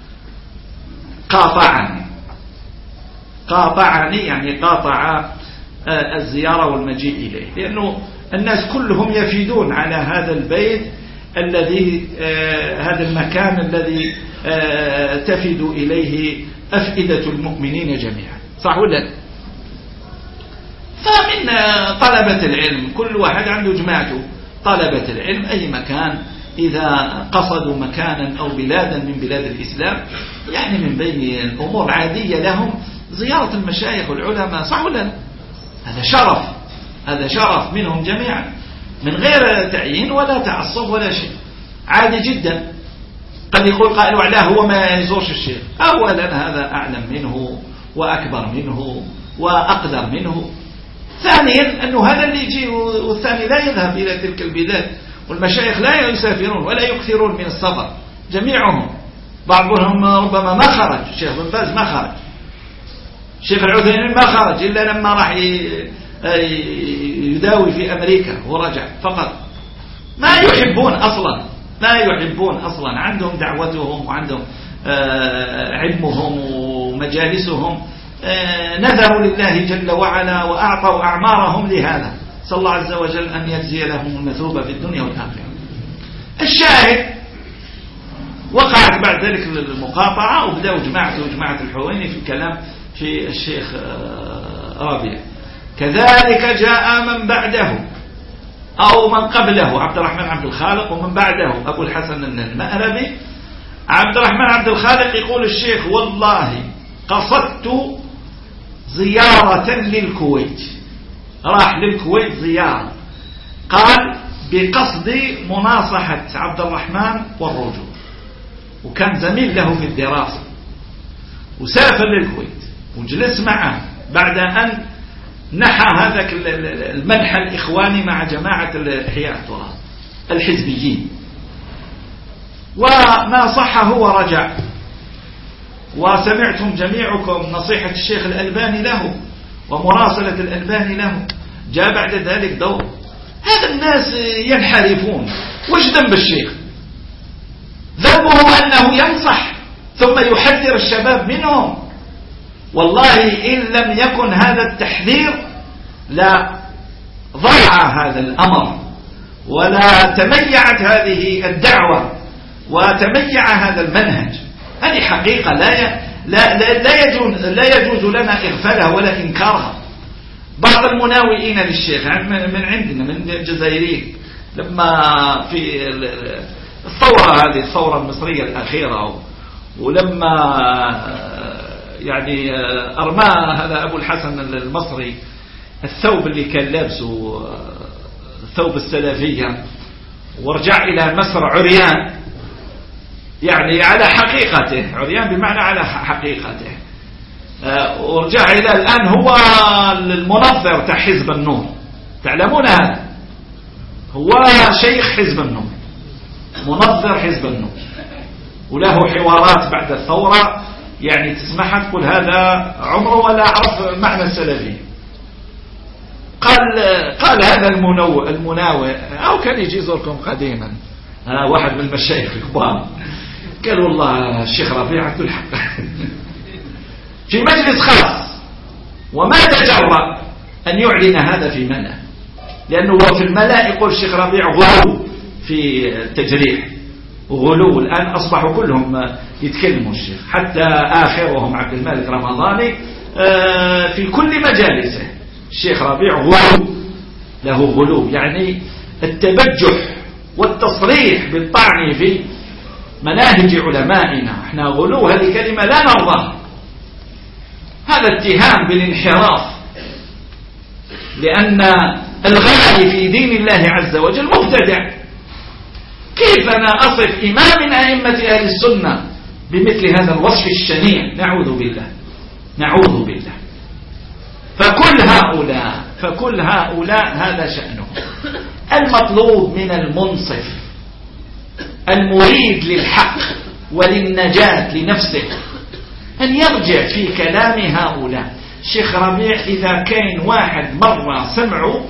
قاطعني يعني قاطع الزيارة والمجيء إليه، لأنه الناس كلهم يفيدون على هذا البيت الذي هذا المكان الذي تفد إليه أفئدة المؤمنين جميعا، صح ولا؟ فمن طلبة العلم كل واحد عنده جماعته. طلبة العلم أي مكان إذا قصدوا مكانا أو بلادا من بلاد الإسلام، يعني من بين الأمور العادية لهم زيارة المشايخ والعلماء، صح ولا؟ هذا شرف منهم جميعا، من غير تعيين ولا تعصب ولا شيء، عادي جدا. قد يقول قائل وعلاه هو ما يزورش الشيخ. أولا هذا أعلم منه وأكبر منه وأقدر منه. ثانيا أنه هذا اللي يجي، والثاني لا يذهب إلى تلك البلاد، والمشايخ لا يسافرون ولا يكثرون من السفر جميعهم. بعضهم ربما ما خرج، الشيخ بن باز ما خرج، الشيخ العثيمين ما خرج إلا لما راح يداوي في أمريكا ورجع فقط. ما يحبون أصلا، عندهم دعوتهم وعندهم علمهم ومجالسهم، نذروا لله جل وعلا وأعطوا أعمارهم لهذا. صلى الله عز وجل أن يجزي لهم المثوبة في الدنيا والآخرة. الشاهد وقعت بعد ذلك المقاطعة، وبدأوا جماعة الحويني في الكلام في الشيخ ربيع. كذلك جاء من بعده أو من قبله عبد الرحمن عبد الخالق، ومن بعده أبو الحسن المأربي. عبد الرحمن عبد الخالق يقول الشيخ والله قصدت زيارة للكويت، راح للكويت زيارة قال بقصد مناصحة عبد الرحمن والرجوع، وكان زميل له في الدراسة، وسافر للكويت وجلس معه بعد أن نحى هذاك المنحى الإخواني مع جماعة الإحياء التراث الحزبيين، وناصحه ورجع. وسمعتم جميعكم نصيحة الشيخ الألباني له ومراسلة الألباني له. جاء بعد ذلك دور. هذا الناس ينحرفون. وش ذنب الشيخ؟ ذنبه أنه ينصح ثم يحذر الشباب منهم. والله إن لم يكن هذا التحذير لا ضاع هذا الأمر، ولا تميعت هذه الدعوة وتميع هذا المنهج. هذه حقيقة لا يجوز لنا إغفالها ولا إنكارها. بعض المناوئين للشيخ من عندنا من الجزائريين لما في الثورة هذه الثورة المصرية الأخيرة، ولما يعني أرمى هذا أبو الحسن المصري الثوب اللي كان لابسه ثوب السلفية ورجع إلى مصر عريان، يعني على حقيقته، عريان بمعنى على حقيقته، ورجع إلى الآن هو المنظر تاع حزب النور. تعلمون هذا؟ هو شيخ حزب النور، منظر حزب النور، وله حوارات بعد الثورة يعني تسمعها تقول هذا عمره ولا عرف معنى السلفي. قال هذا المناوئ أو كان يجي يزوركم قديما واحد من المشايخ الكبار، قال والله الشيخ ربيع عنده الحق في مجلس خاص، وما تجرأ أن يعلن هذا في ملأ، لأنه هو في الملأ يقول الشيخ ربيع غلو في التجريح وغلو. الآن أصبحوا كلهم يتكلموا الشيخ، حتى آخرهم عبد الملك رمضاني في كل مجالسه الشيخ ربيع غلو، له غلو، يعني التبجح والتصريح بالطعن في مناهج علمائنا. احنا غلو هذه كلمة لا نرضاها، هذا اتهام بالانحراف، لأن الغالي في دين الله عز وجل مبتدع. كيف أنا أصف إمام من أئمة أهل السنة بمثل هذا الوصف الشنيع؟ نعوذ بالله، نعوذ بالله. فكل هؤلاء هذا شأنهم. المطلوب من المنصف المريد للحق وللنجاة لنفسه أن يرجع في كلام هؤلاء. الشيخ ربيع إذا كان واحد مرة سمعه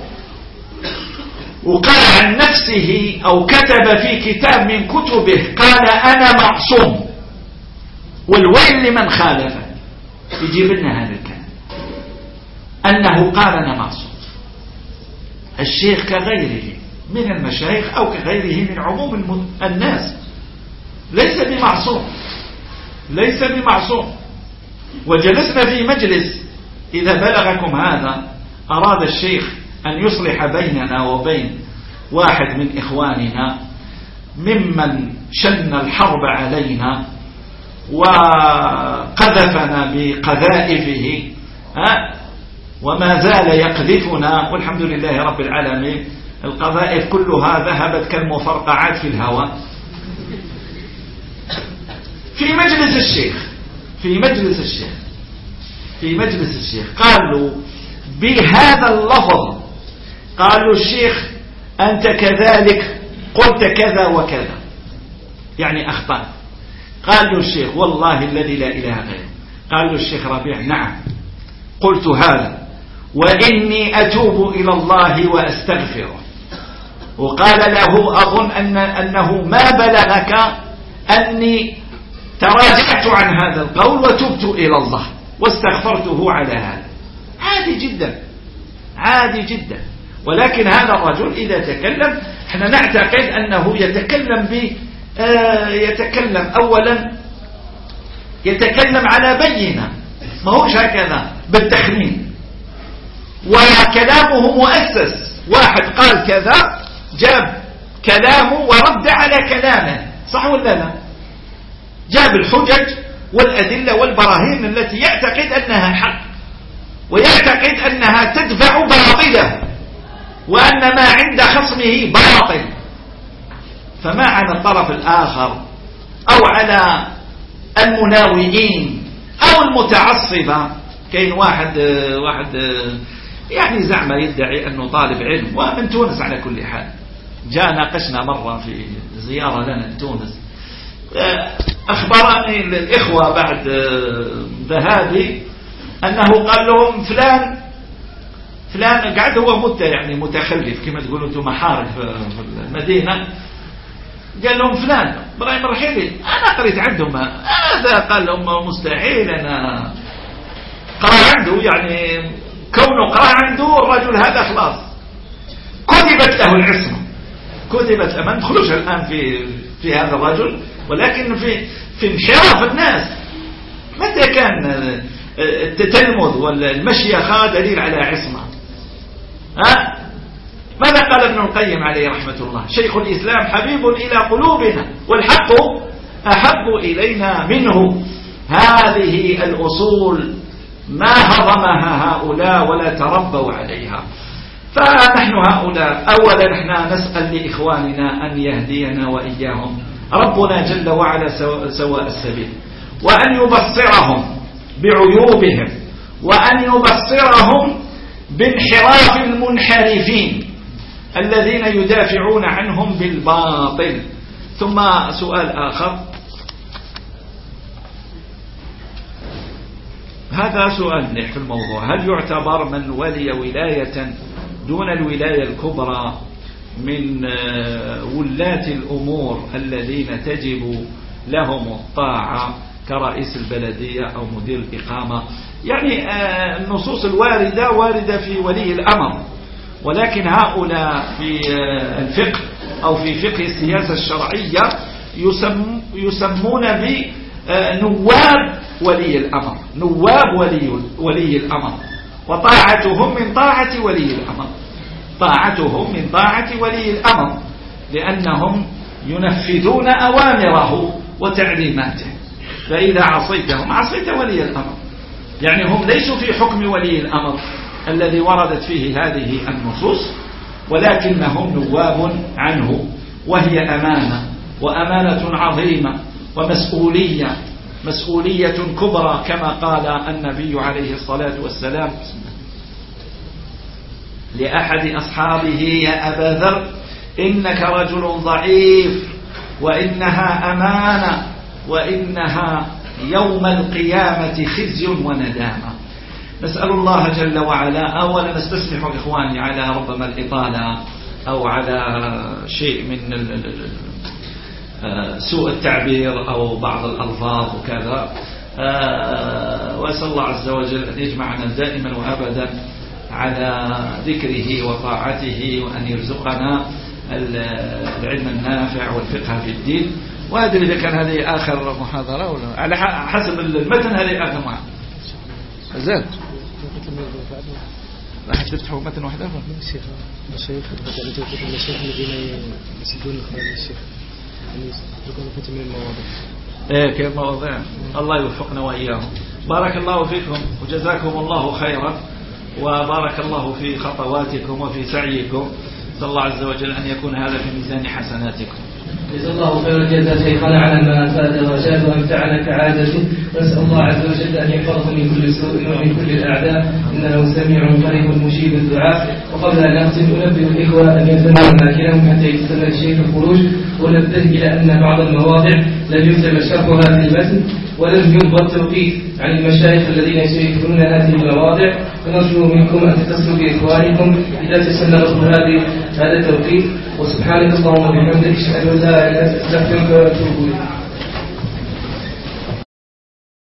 وقال عن نفسه أو كتب في كتاب من كتبه قال أنا معصوم والويل لمن خالفه، يجيب لنا هذا الكلام أنه قال أنا معصوم. الشيخ كغيره من المشايخ أو كغيره من عموم الناس ليس بمعصوم، ليس بمعصوم. وجلسنا في مجلس إذا بلغكم هذا أراد الشيخ أن يصلح بيننا وبين واحد من إخواننا ممن شن الحرب علينا وقذفنا بقذائفه وما زال يقذفنا، والحمد لله رب العالمين القذائف كلها ذهبت كالمفرقعات في الهواء. في مجلس الشيخ قالوا بهذا اللفظ، قالوا الشيخ أنت كذلك قلت كذا وكذا، يعني أخطأت. قالوا الشيخ والله الذي لا إله غيره، قالوا الشيخ ربيع نعم قلت هذا وإني أتوب إلى الله وأستغفره. وقال له أظن أنه ما بلغك أني تراجعت عن هذا القول وتبت إلى الله واستغفرته على هذا. عادي جدا، عادي جدا. ولكن هذا الرجل إذا تكلم احنا نعتقد أنه يتكلم أولا يتكلم على بينة، ما هوش هكذا بالتخمين، وكلامه مؤسس. واحد قال كذا جاب كلامه ورد على كلامه، صح ولا لا؟ جاب الحجج والأدلة والبراهين التي يعتقد أنها حق ويعتقد أنها تدفع باطله. وأن ما عند خصمه باطل، فما على الطرف الآخر أو على المناوئين أو المتعصبة. كاين واحد يعني زعما يدعي أنه طالب علم ومن تونس على كل حال، جاء ناقشنا مرة في زيارة لنا لتونس، أخبرني الإخوة بعد ذهابي أنه قال لهم فلان قاعد هو يعني متخلف كما تقولوا انتم محارب في المدينة، قال لهم فلان إبراهيم الرحيلي أنا قريت عندهم هذا، قال لهم مستحيل أنا قرأ عنده، يعني كونه قرأ عنده الرجل هذا خلاص كتبت له العصمة، كتبت له. ما ندخلوش الآن في هذا الرجل، ولكن في انحراف الناس. متى كان التتلمذ والمشيخة دليل على عصمة؟ ماذا قال ابن القيم عليه رحمة الله؟ شيخ الإسلام حبيب إلى قلوبنا والحق أحب إلينا منه. هذه الأصول ما هضمها هؤلاء ولا تربوا عليها. فنحن هؤلاء أولا نحن نسأل لإخواننا أن يهدينا وإياهم ربنا جل وعلا سواء السبيل، وأن يبصرهم بعيوبهم، وأن يبصرهم بانحراف المنحرفين الذين يدافعون عنهم بالباطل. ثم سؤال آخر، هذا سؤال في الموضوع: هل يعتبر من ولي ولاية دون الولاية الكبرى من ولاة الأمور الذين تجب لهم الطاعة كرئيس البلدية أو مدير الإقامة؟ يعني النصوص الواردة واردة في ولي الأمر، ولكن هؤلاء في الفقه أو في فقه السياسة الشرعية يسمون بنواب ولي الأمر، نواب ولي الأمر، وطاعتهم من طاعة ولي الأمر، طاعتهم من طاعة ولي الأمر، لأنهم ينفذون أوامره وتعليماته، فإذا عصيتهم عصيت ولي الأمر. يعني هم ليسوا في حكم ولي الأمر الذي وردت فيه هذه النصوص، ولكنهم نواب عنه، وهي أمانة، وأمانة عظيمة، مسؤولية كبرى، كما قال النبي عليه الصلاة والسلام لأحد أصحابه: يا أبا ذر إنك رجل ضعيف، وإنها أمانة، وإنها يوم القيامة خزي وندامة. نسأل الله جل وعلا. أولا نستسمح إخواني على ربما الإطالة أو على شيء من سوء التعبير أو بعض الألفاظ وكذا، وأسأل الله عز وجل أن يجمعنا دائما وأبدا على ذكره وطاعته، وأن يرزقنا العلم النافع والفقه في الدين. وأدري إذا كان هذه آخر محاضرة ولا على حسب المتن هذه آخر محاضرة. زين راح تفتحوا متن واحد آخر. الشيخ الشيخ الذين يسدون خلال الشيخ يذكرون كتب من المواضيع. كيف مواضيع؟ الله يوفقنا وإياهم. بارك الله فيكم وجزاكم الله خيرا، وبارك الله في خطواتكم وفي سعيكم. نسأل الله عز وجل أن يكون هذا في ميزان حسناتكم. جزا الله خير الجزاء شيخنا على ما أفاد وجاد وأمتعنا كعادته، ونسأل الله عز وجل أن يحفظه من كل سوء ومن كل الأعداء، إنه سميع قريب مجيب الدعاء. وقبل أن أختم أنبه الإخوة أن يلزموا أماكنهم حتى يتسنى الشيخ الخروج، ونبه إلى أن بعض المواضع لم يتم شرحها في المتن ولم ينضى التوقيت عن المشايخ الذين يشركون هذه المواضع، فنرجو منكم أن تتصلوا بإخوانكم إذا تسنى لكم هذا التوقيت. وسبحانك اللهم وبحمدك أشهد أن لا إله إلا أنت أستغفرك وأتوب إليك.